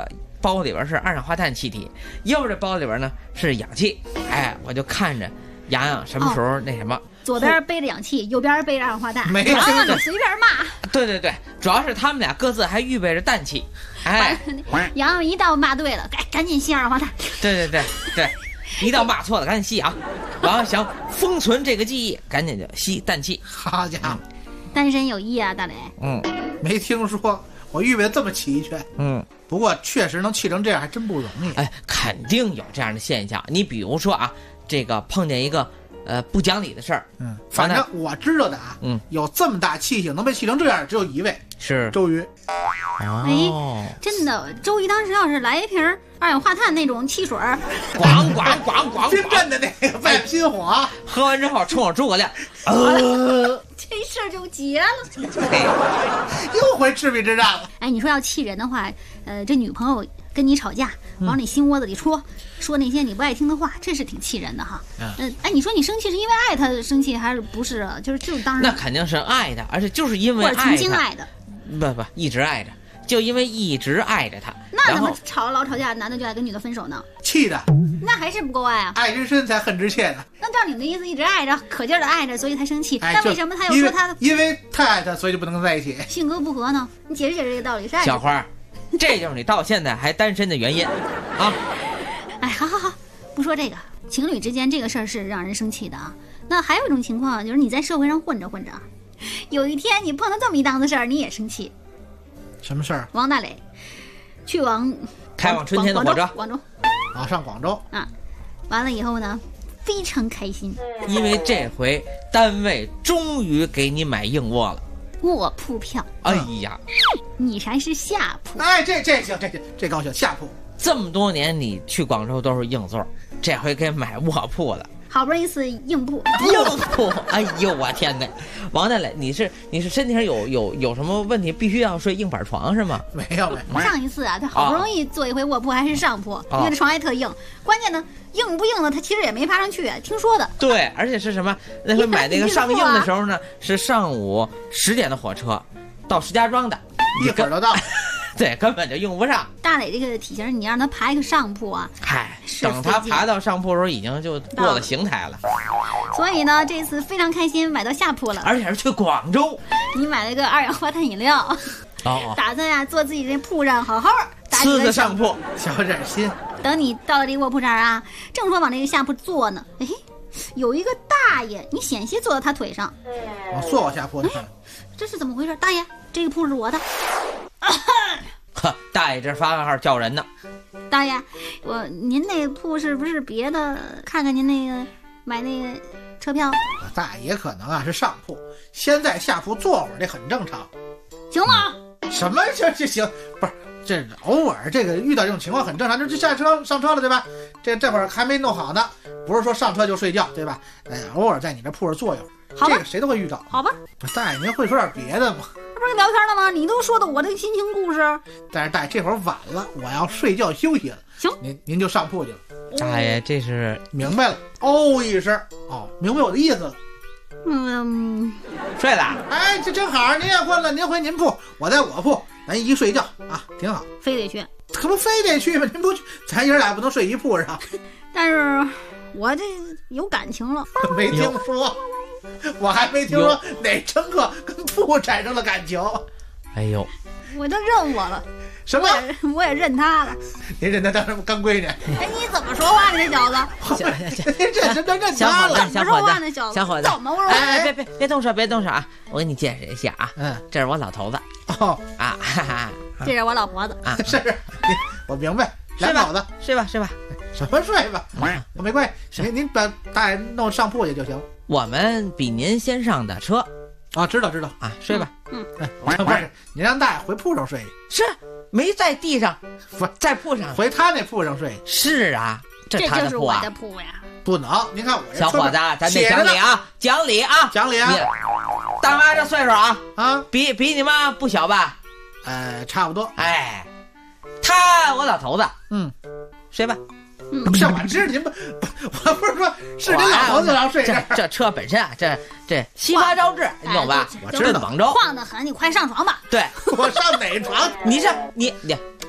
包里边是二氧化碳气体，右边这包里边呢是氧气。哎，我就看着洋洋什么时候那什么。 左边背着氧气，右边背着二氧化碳， 没洋洋你随便骂。 对，主要是他们俩各自还预备着氮气。哎， 洋洋一到骂对了，赶紧吸二氧化碳。 对，一到骂错了赶紧吸啊，然后想封存这个记忆，赶紧就吸氮气。 好家伙， 单身有益啊，大磊。 没听说我预备这么齐全。不过确实能气成这样还真不容易。 哎，肯定有这样的现象。你比如说啊，这个碰见一个不讲理的事儿。 反正我知道的啊，有这么大气性能被气成这样，只有一位， 是周瑜。 哎，真的，周瑜当时要是来一瓶二氧化碳那种汽水， 咣， 冰镇的那个外心火， 喝完之后冲着诸葛亮， 这事儿就结了， 又回赤壁之战了。 哎，你说要气人的话，这女朋友跟你吵架，往你心窝子里戳，说那些你不爱听的话，这是挺气人的哈。哎，你说你生气是因为爱他生气，还是不是啊？就是当然， 那肯定是爱的，而且就是因为爱他， 或者曾经爱的， 不，一直爱着，就因为一直爱着他。 那怎么老吵架，男的就爱跟女的分手呢？ 气的， 那还是不够爱啊！ 爱之深才恨之切呢。 那照你们的意思，一直爱着，可劲儿的爱着，所以才生气。但为什么他又说他因为太爱他，所以就不能在一起？ 性格不合呢？你解释解释这个道理。 小花，这就是你到现在还单身的原因啊！ 哎，好，不说这个，情侣之间这个事儿是让人生气的啊。那还有一种情况，就是你在社会上混着，有一天你碰到这么一档子事儿，你也生气。 什么事儿？ 王大磊去开往春天的火车， 广州啊，上广州啊，完了以后呢，非常开心， 因为这回单位终于给你买硬卧了， 卧铺票。 哎呀， 你才是下铺。 哎，这行，这高兴，下铺。 这么多年你去广州都是硬座，这回给买卧铺了。 好不容易是硬铺， 哎呦我天哪！王大磊，你是身体上有什么问题，必须要睡硬板床是吗？ 没有。 上一次啊，他好不容易做一回卧铺，还是上铺，因为这床还特硬。关键呢，硬不硬的，他其实也没爬上去，听说的。 对，而且是什么？那回买那个上硬的时候呢，是上午10点的火车，到石家庄的， 一会儿就到。 对，根本就用不上。 大磊这个体型，你让他爬一个上铺啊， 嗨，等他爬到上铺的时候，已经就过了邢台了。 所以呢，这次非常开心，买到下铺了， 而且是去广州。 你买了一个二氧化碳饮料，打算呀坐自己这铺上好好呲个上铺， 小点心。 等你到了这个卧铺这儿啊，正说往这个下铺坐呢，哎，有一个大爷，你险些坐到他腿上， 坐我下铺去。 这是怎么回事？大爷，这个铺是我的。 呵，大爷这发个号叫人呢。 大爷，您那铺是不是别的？看看您那个买那个车票。 大爷可能啊是上铺，先在下铺坐会儿，这很正常， 行吗？ 什么这行？不是，这偶尔这个遇到这种情况很正常，就下车上车了对吧？这会儿还没弄好呢，不是说上车就睡觉对吧？偶尔在你这铺上坐一会儿。 好吧， 这个谁都会遇到。 好吧， 大爷您会说点别的吗？ 这不是聊天了吗？你都说的我的心情故事。 但是大爷这会儿晚了，我要睡觉休息了。 行， 您就上铺去了。 大爷这是明白了，哦一声，明白我的意思了。 睡了。 哎，这正好，您也困了，您回您铺，我在我铺，咱一睡觉啊，挺好。 非得去？ 可不非得去吗？您不去，咱爷俩不能睡一铺上。 但是我这有感情了。 没听说。我还没听说哪乘客跟铺产生了感情。 哎呦， 我都认我了。 什么？ 我也认他了。 您认他当什么干闺女？ 哎，你怎么说话呢，这小子？ 认他了？ 怎么说话呢， 小伙子？ 怎么我说？ 哎，别动手啊！我给你介绍一下啊，这是我老头子。啊， 这是我老婆子啊，是，我明白。 睡吧，睡吧。 什么睡吧？没关系，您把大爷弄上铺去就行。 我们比您先上的车。 啊，知道啊， 睡吧。 不是，您让大爷回铺上睡。 是，没在地上，在铺上， 回他那铺上睡。 是啊，这他的铺啊。 这就是我的铺呀。 不能，您看我这小伙子，咱得讲理啊，讲理啊。大妈这岁数啊，比你妈不小吧？ 差不多。 哎，我老头子，睡吧。 不是我知道您不，我不是说是您老头子要睡这车本身啊，这稀发招致，你懂吧？ 我知道广州晃得很，你快上床吧。 对， 我上哪床？ 你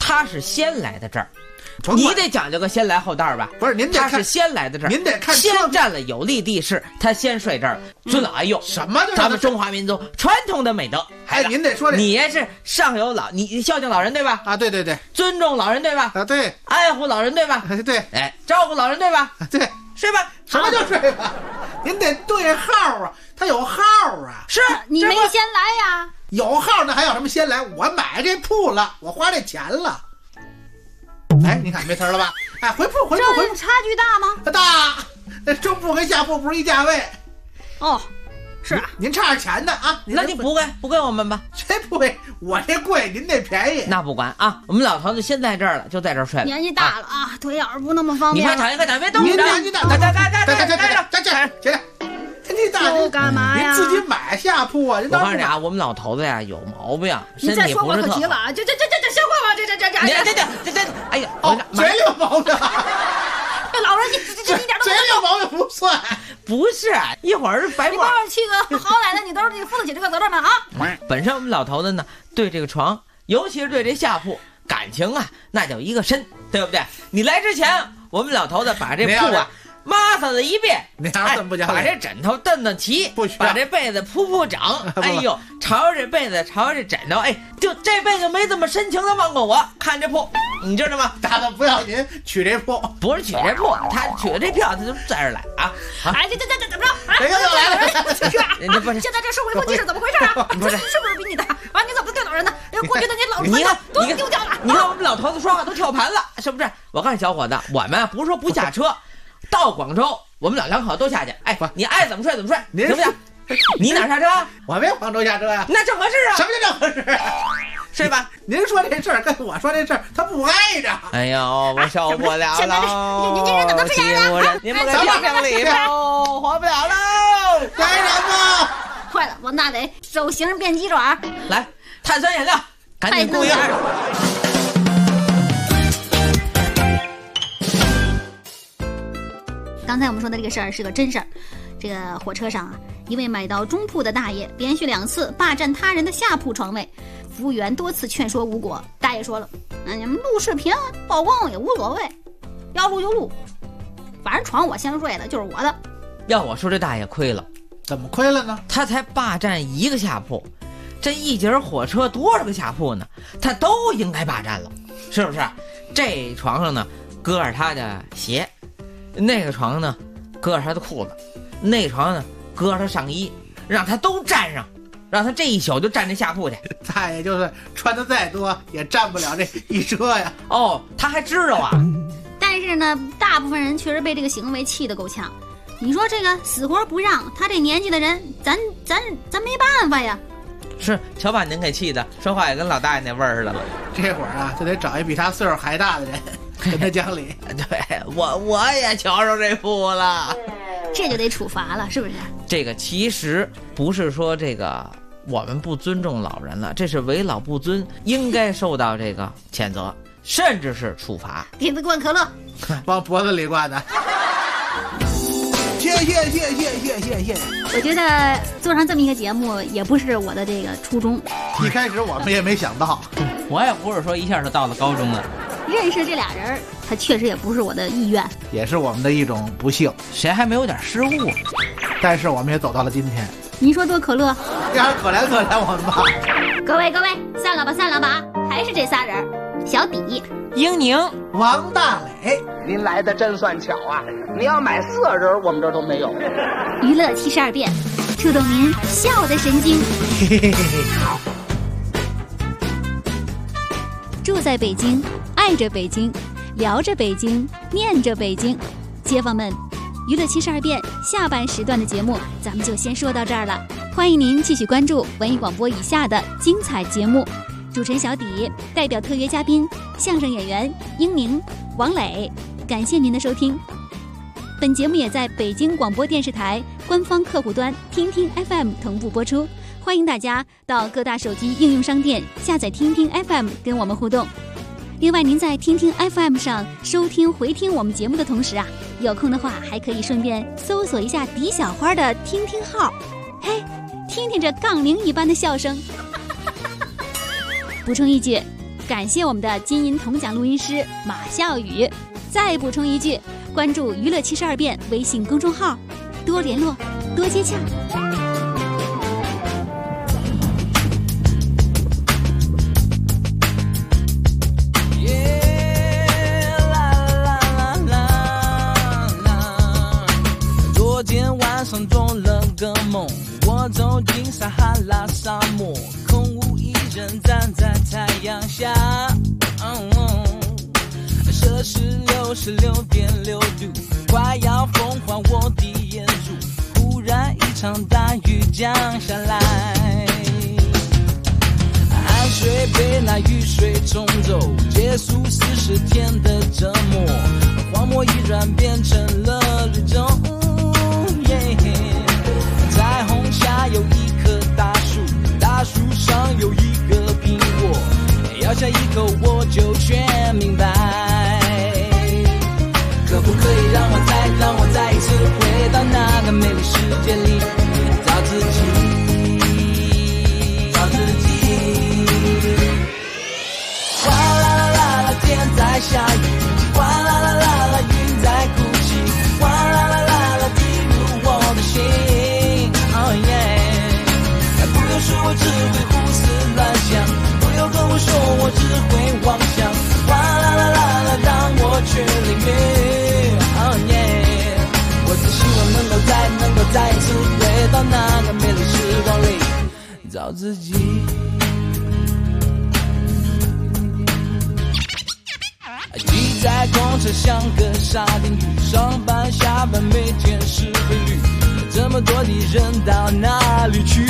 他是先来的这儿。你得讲究个先来后到吧？ 不是，您得他是先来的这儿， 您得看先占了有利地势，他先睡这儿，尊老爱幼， 什么？ 咱们中华民族传统的美德。 哎，您得说你也是上有老，你孝敬老人对吧？ 啊，对对对， 尊重老人对吧？ 啊，对， 爱护老人对吧？ 对， 哎，照顾老人对吧？ 对， 睡吧。 什么叫睡吧？您得对号啊，他有号啊。 是你没先来呀？ 有号那还有什么先来？我买这铺了，我花这钱了。哎，你看没词了吧？哎，回铺， 这差距大吗？ 大，那中铺跟下铺不是一价位。 哦，是您差点钱呢啊！ 那你补给我们吧。 谁不给？我这贵，您那便宜。 那不管啊，我们老头子先在这儿了，就在这儿睡了。 年纪大了啊，腿要是不那么方便。 你快躺，别动着。 您年纪大，站。你大就干嘛呀？ 您自己买下铺啊！ 我告诉你啊，我们老头子呀有毛病，身体不是特好。 你再说我可急了，这消化吧，这， 哎呀， 嘴里有毛病。 老人你这一点都嘴里有毛病不算， 不是一会儿白话。 你去个好奶奶，你都是负得起这个责任吗？啊！ 本身我们老头子呢，对这个床，尤其是对这下铺，感情啊，那叫一个深，对不对？你来之前，我们老头子把这铺啊。抹扫了一遍，把这枕头蹬齐，把这被子铺整。哎呦，朝着这被子，朝着这枕头，哎，就这辈子没这么深情的望过我。看这铺，你知道吗？ 大的不要您娶这铺， 不是娶这铺，他娶的这票，他就在这儿来啊。 哎，这怎么着？ 谁又来了？ 现在这社会风气是怎么回事啊？ 不是， 是不是比你大？啊，你怎么对老人呢？过去的你老人都丢掉了。 你看我们老头子说话都跳盘了，是不是？我告诉你小伙子，我们不是说不下车。到广州，我们老两口都下去。哎，你爱怎么睡怎么睡，行不行？你哪下车？ 我没广州下车呀。 那正合适啊。 什么叫正合适？ 睡吧。 您说这事儿跟我说这事儿，他不挨着。 哎呦，我受不了了！ 您人怎么这样了？ 您不给评评理吧，活不了喽！ 来人吧！ 坏了，我那得手型变鸡爪。 来，碳酸饮料，赶紧供应。 刚才我们说的这个事儿是个真事儿。这个火车上啊，一位买到中铺的大爷连续2次霸占他人的下铺床位，服务员多次劝说无果。大爷说了，你们录视频曝光也无所谓，要录就录，反正床我先睡了，就是我的。 要我说这大爷亏了。 怎么亏了呢？ 他才霸占一个下铺，这一节火车多少个下铺呢？他都应该霸占了，是不是？这床上呢搁着他的鞋，那个床呢搁着他的裤子，那床呢搁着他上衣，让他都占上，让他这一宿就占这下铺去。 大爷就是穿的再多也占不了这一车呀。 哦，他还知道啊。 但是呢，大部分人确实被这个行为气得够呛。你说这个死活不让，他这年纪的人，咱没办法呀。 是，瞧把您给气的，说话也跟老大爷那味儿似的了。 这会儿啊，就得找一比他岁数还大的人跟他讲理。 对，我也瞧着这铺了， 这就得处罚了，是不是？ 这个其实不是说这个我们不尊重老人了，这是为老不尊，应该受到这个谴责，甚至是处罚。 给他灌可乐， 往脖子里灌的。谢谢。 我觉得做上这么一个节目也不是我的这个初衷。 一开始我们也没想到， 我也不是说一下就到了高中了。 认识这俩人，他确实也不是我的意愿， 也是我们的一种不幸。 谁还没有点失误？ 但是我们也走到了今天。 你说多可乐？ 让人可怜我们吧。 各位，散了吧，还是这仨人：小底、 英宁、 王大磊。 您来的真算巧啊！你要买4人，我们这儿都没有。 娱乐72变，触动您笑的神经。住在北京，爱着北京，聊着北京，念着北京。街坊们，娱乐72变下半时段的节目咱们就先说到这儿了，欢迎您继续关注文艺广播以下的精彩节目。主持人小底代表特约嘉宾相声演员英宁、王磊，感谢您的收听。本节目也在北京广播电视台官方客户端听听 FM 同步播出，欢迎大家到各大手机应用商店下载听听 FM 跟我们互动。另外，您在听听 FM 上收听回听我们节目的同时啊，有空的话还可以顺便搜索一下狄小花的听听号，嘿，听听这杠铃一般的笑声。补充一句， 感谢我们的金银铜奖录音师马笑宇。再补充一句，关注娱乐72变微信公众号，多联络，多接洽。 昨天晚上做了个梦，我走进撒哈拉沙漠，空无一人站在太阳下。摄氏66.6度，快要风化我的眼珠。忽然一场大雨降下来，汗水被那雨水冲走，结束40天的折磨，荒漠已然变成了绿洲。彩虹下有一棵大树，大树上有一个苹果，咬下一口我就全明白。可不可以让我再一次回到那个美丽世界里，找自己。哗啦啦啦啦，天在下雨，哗啦啦啦啦，云在哭泣，哗啦啦啦啦，滴入我的心。不用说我只会胡思乱想，不用跟我说我只会妄想，哗啦啦啦啦，让我去领略。我只希望能够再一次回到那个美丽时光里，找自己。挤在公车像个沙丁鱼，上班下班每天是规律，这么多的人到哪里去？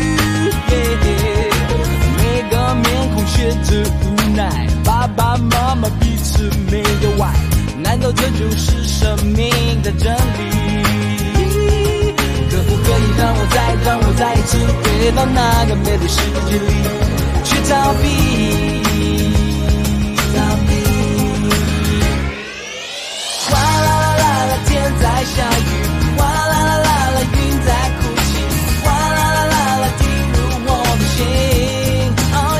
每个面孔写着无奈，爸爸妈妈彼此没有爱，难道这就是生命的真理？可不可以让我再一次回到那个美丽世界里，去逃避？哗啦啦啦啦，天在下雨，哗啦啦啦啦，云在哭泣，哗啦啦啦啦，滴入我的心。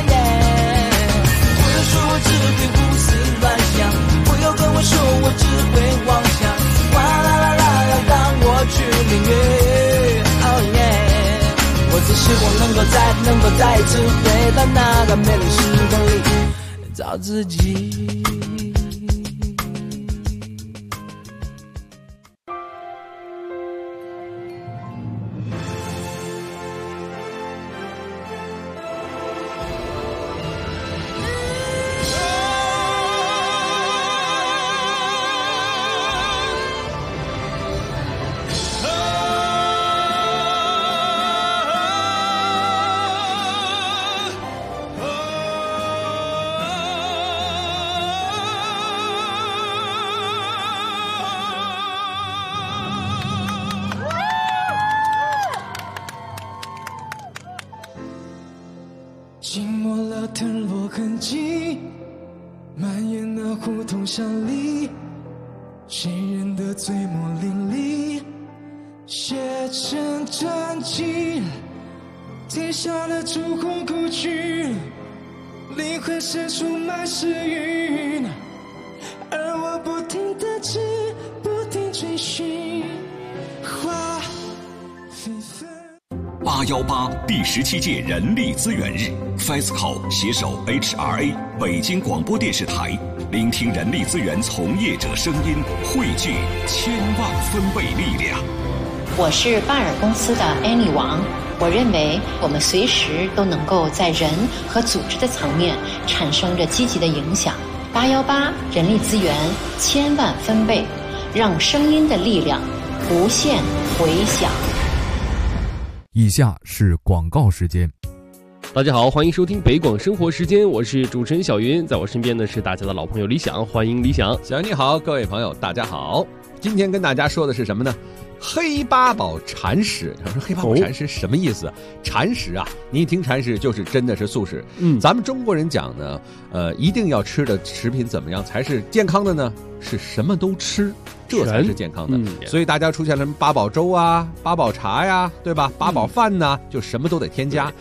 不要说我只会胡思乱想，不要跟我说我只会妄想，哗啦啦啦啦，让我去领略。我只希望能够再一次回到那个美丽时光里，找自己。 静默了腾落痕迹，蔓延的胡同巷里，谁人的嘴墨淋漓，写成传奇。天下的烛火故去，灵魂深处满是云，而我不停地吃，不停追寻，花纷纷。 818第17届人力资源日 ，FESCO 携手 HRA 北京广播电视台，聆听人力资源从业者声音，汇聚千万分贝力量。 我是巴尔公司的 Annie 王，我认为我们随时都能够在人和组织的层面产生着积极的影响。818人力资源千万分贝，让声音的力量无限回响。 以下是广告时间。 大家好，欢迎收听北广生活时间，我是主持人小云，在我身边呢是大家的老朋友李想，欢迎李想。 小云你好，各位朋友大家好。今天跟大家说的是什么呢？黑八宝禅食。他说黑八宝禅食什么意思？禅食啊，你一听禅食就是真的是素食。咱们中国人讲呢，一定要吃的食品怎么样才是健康的呢？是什么都吃，这才是健康的。所以大家出现了什么八宝粥啊、八宝茶呀，对吧？八宝饭呐，就什么都得添加。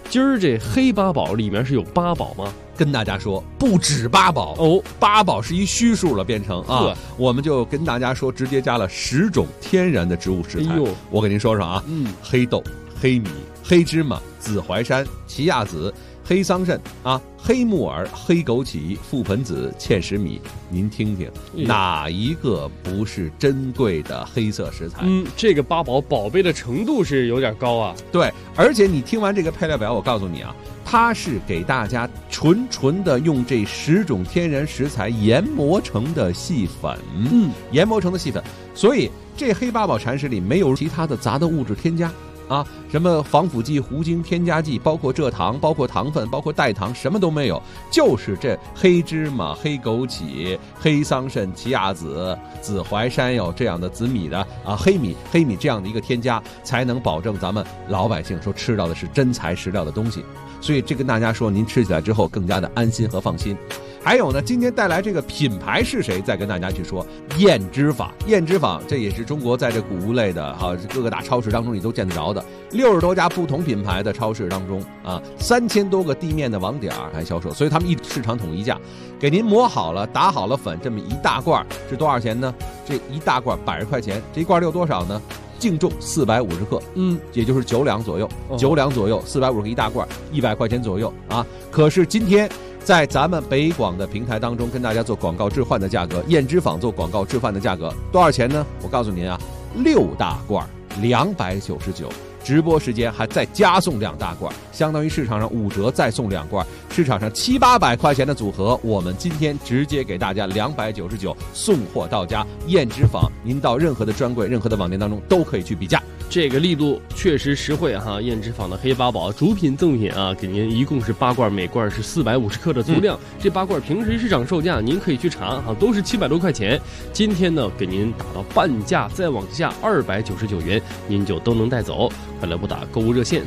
今儿这黑八宝里面是有八宝吗？ 跟大家说，不止八宝哦，8宝是一虚数了，变成啊，我们就跟大家说，直接加了10种天然的植物食材。我给您说说啊，黑豆、黑米、黑芝麻、紫淮山、奇亚籽、黑桑葚啊，黑木耳、黑枸杞、覆盆子、芡实米，您听听，哪一个不是珍贵的黑色食材？ 这个八宝宝贝的程度是有点高啊。 对，而且你听完这个配料表，我告诉你啊，它是给大家纯的用这10种天然食材研磨成的细粉，研磨成的细粉，所以这黑八宝禅食里没有其他的杂的物质添加。啊，什么防腐剂、糊精、添加剂，包括蔗糖、包括糖分、包括代糖，什么都没有，就是这黑芝麻、黑枸杞、黑桑葚、奇亚籽、紫淮山有这样的紫米的啊，黑米这样的一个添加，才能保证咱们老百姓说吃到的是真材实料的东西。所以这跟大家说，您吃起来之后更加的安心和放心。还有呢，今天带来这个品牌是谁？再跟大家去说燕之坊。燕之坊这也是中国在这谷物类的各个大超市当中你都见得着的，60多家不同品牌的超市当中啊，3000多个地面的网点还销售，所以他们市场统一价，给您磨好了、打好了粉，这么一大罐是多少钱呢？这一大罐80块钱，这一罐有多少呢？净重450克，也就是9两左右，9两左右，450克一大罐，100块钱左右啊。可是今天在咱们北广的平台当中跟大家做广告置换的价格，燕之坊做广告置换的价格多少钱呢？我告诉您啊，6大罐299，直播时间还再加送2大罐，相当于市场上5折再送2罐，市场上700-800块钱的组合，我们今天直接给大家299送货到家。燕之坊，您到任何的专柜、任何的网店当中都可以去比价。 这个力度确实实惠哈！燕之坊的黑八宝主品赠品啊，给您一共是8罐，每罐是450克的足量。这8罐平时市场售价您可以去查哈，都是700多块钱。今天呢，给您打到半价，再往下299元，您就都能带走。快来拨打购物热线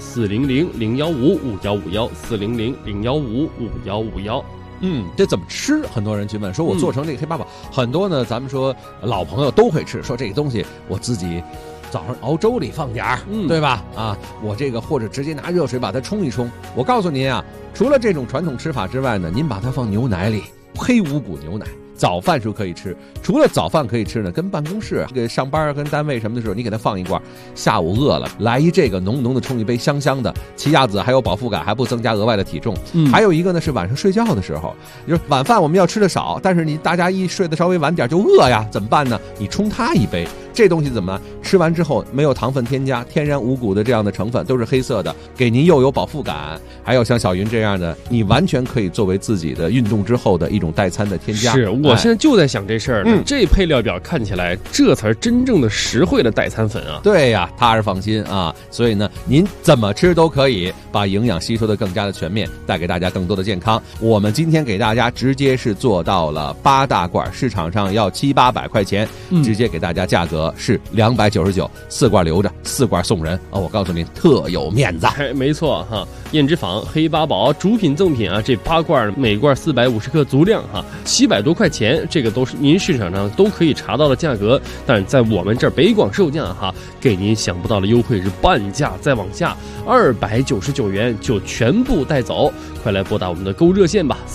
400-015-5151，400-015-5151。 这怎么吃？很多人去问，说我做成这个黑八宝，很多呢，咱们说老朋友都会吃，说这个东西我自己早上熬粥里放点儿，对吧？啊，我这个或者直接拿热水把它冲一冲。我告诉您啊，除了这种传统吃法之外呢，您把它放牛奶里，黑五谷牛奶。早饭时候可以吃，除了早饭可以吃呢，跟办公室、上班、跟单位什么的时候，你给它放一罐。下午饿了，来一这个浓浓的冲一杯香香的，奇亚籽还有饱腹感，还不增加额外的体重。还有一个呢是晚上睡觉的时候，就是晚饭我们要吃的少，但是大家一睡得稍微晚点就饿呀，怎么办呢？你冲它一杯。这东西怎么吃完之后没有糖分添加，天然五谷的这样的成分，都是黑色的，给您又有饱腹感，还有像小云这样的，你完全可以作为自己的运动之后的一种代餐的添加。 是我现在就在想这事儿呢，这配料表看起来这才是真正的实惠的代餐粉啊。 对呀，踏实放心啊。所以呢，您怎么吃都可以把营养吸收的更加的全面，带给大家更多的健康。我们今天给大家直接是做到了8大罐，市场上要700-800块钱，直接给大家价格是299，4罐留着，4罐送人啊！我告诉您，特有面子。 没错哈，燕之坊黑八宝主品赠品啊，这8罐每罐450克足量哈，700多块钱，这个都是您市场上都可以查到的价格，但是在我们这儿北广售价哈，给您想不到的优惠是半价再往下，299元就全部带走。快来拨打我们的购物热线吧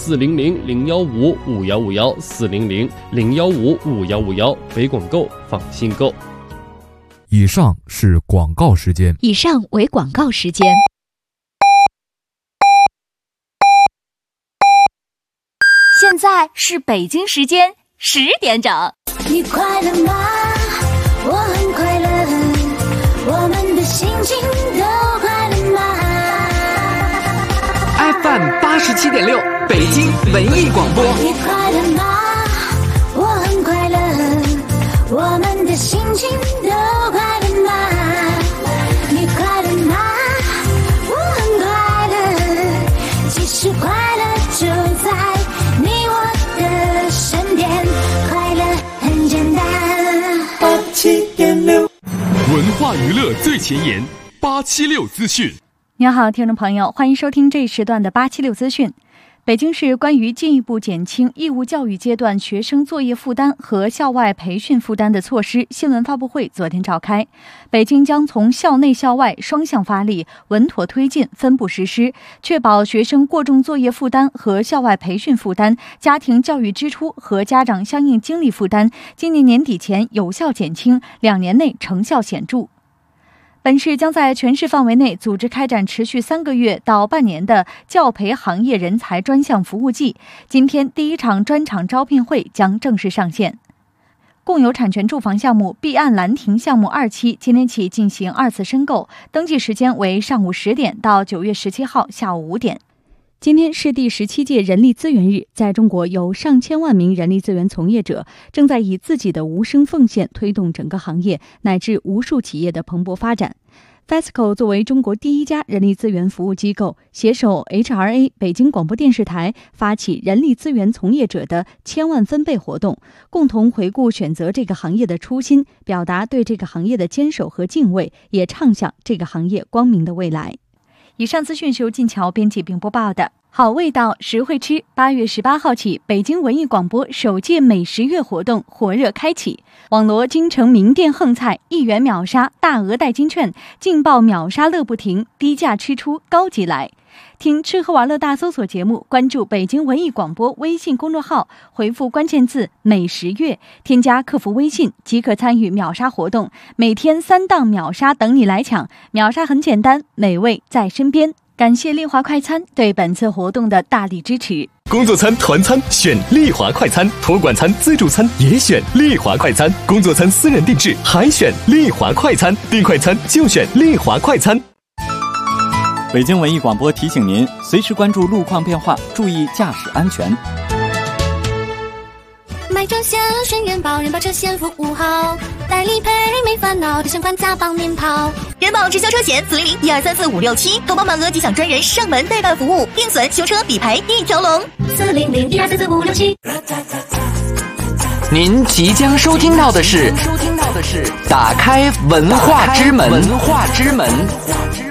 ，400-015-5151，400-015-5151，北广购放心购。 以上是广告时间。 以上为广告时间。现在是北京时间10点整。 你快乐吗？我很快乐，我们的心情都快乐吗？ FM 87.6，北京文艺广播。 你快乐吗？我很快乐，我们的心情都快乐吗？你快乐吗？我很快乐，其实快乐就在你我的身边，快乐很简单。87.6， 文化娱乐最前沿，876资讯。 您好，听众朋友，欢迎收听这一时段的876资讯。 北京市关于进一步减轻义务教育阶段学生作业负担和校外培训负担的措施新闻发布会昨天召开。北京将从校内校外双向发力，稳妥推进，分步实施，确保学生过重作业负担和校外培训负担、家庭教育支出和家长相应精力负担今年年底前有效减轻，2年内成效显著。本市将在全市范围内组织开展持续3个月到半年的教培行业人才专项服务季。今天第1场专场招聘会将正式上线。共有产权住房项目碧岸兰亭项目2期今天起进行2次申购，登记时间为上午10点到9月17号下午5点。今天是第17届人力资源日，在中国有上千万名人力资源从业者正在以自己的无声奉献推动整个行业乃至无数企业的蓬勃发展。FESCO 作为中国第1家人力资源服务机构，携手 HRA 北京广播电视台发起人力资源从业者的1000万分贝活动，共同回顾选择这个行业的初心，表达对这个行业的坚守和敬畏，也畅想这个行业光明的未来。以上资讯是由晋桥编辑并播报的。好味道，实惠吃。8月18号起，北京文艺广播首届美食月活动火热开启，网罗京城名店横菜，1元秒杀，大额代金券，劲爆秒杀乐不停，低价吃出高级来。听吃喝玩乐大搜索节目，关注北京文艺广播微信公众号，回复关键字美食月，添加客服微信即可参与秒杀活动，每天3档秒杀等你来抢，秒杀很简单，美味在身边。感谢丽华快餐对本次活动的大力支持。 工作餐、团餐选丽华快餐，托管餐、自助餐也选丽华快餐，工作餐私人定制还选丽华快餐，订快餐就选丽华快餐。 北京文艺广播提醒您，随时关注路况变化，注意驾驶安全。 买车险选人保，人保车险服务好，代理赔没烦恼，提前款加帮您跑。 人保直销车险400-1234-567，投保满额即享专人上门代办服务，定损、修车、理赔一条龙。 400-1234-567。 您即将收听到的是打开文化之门。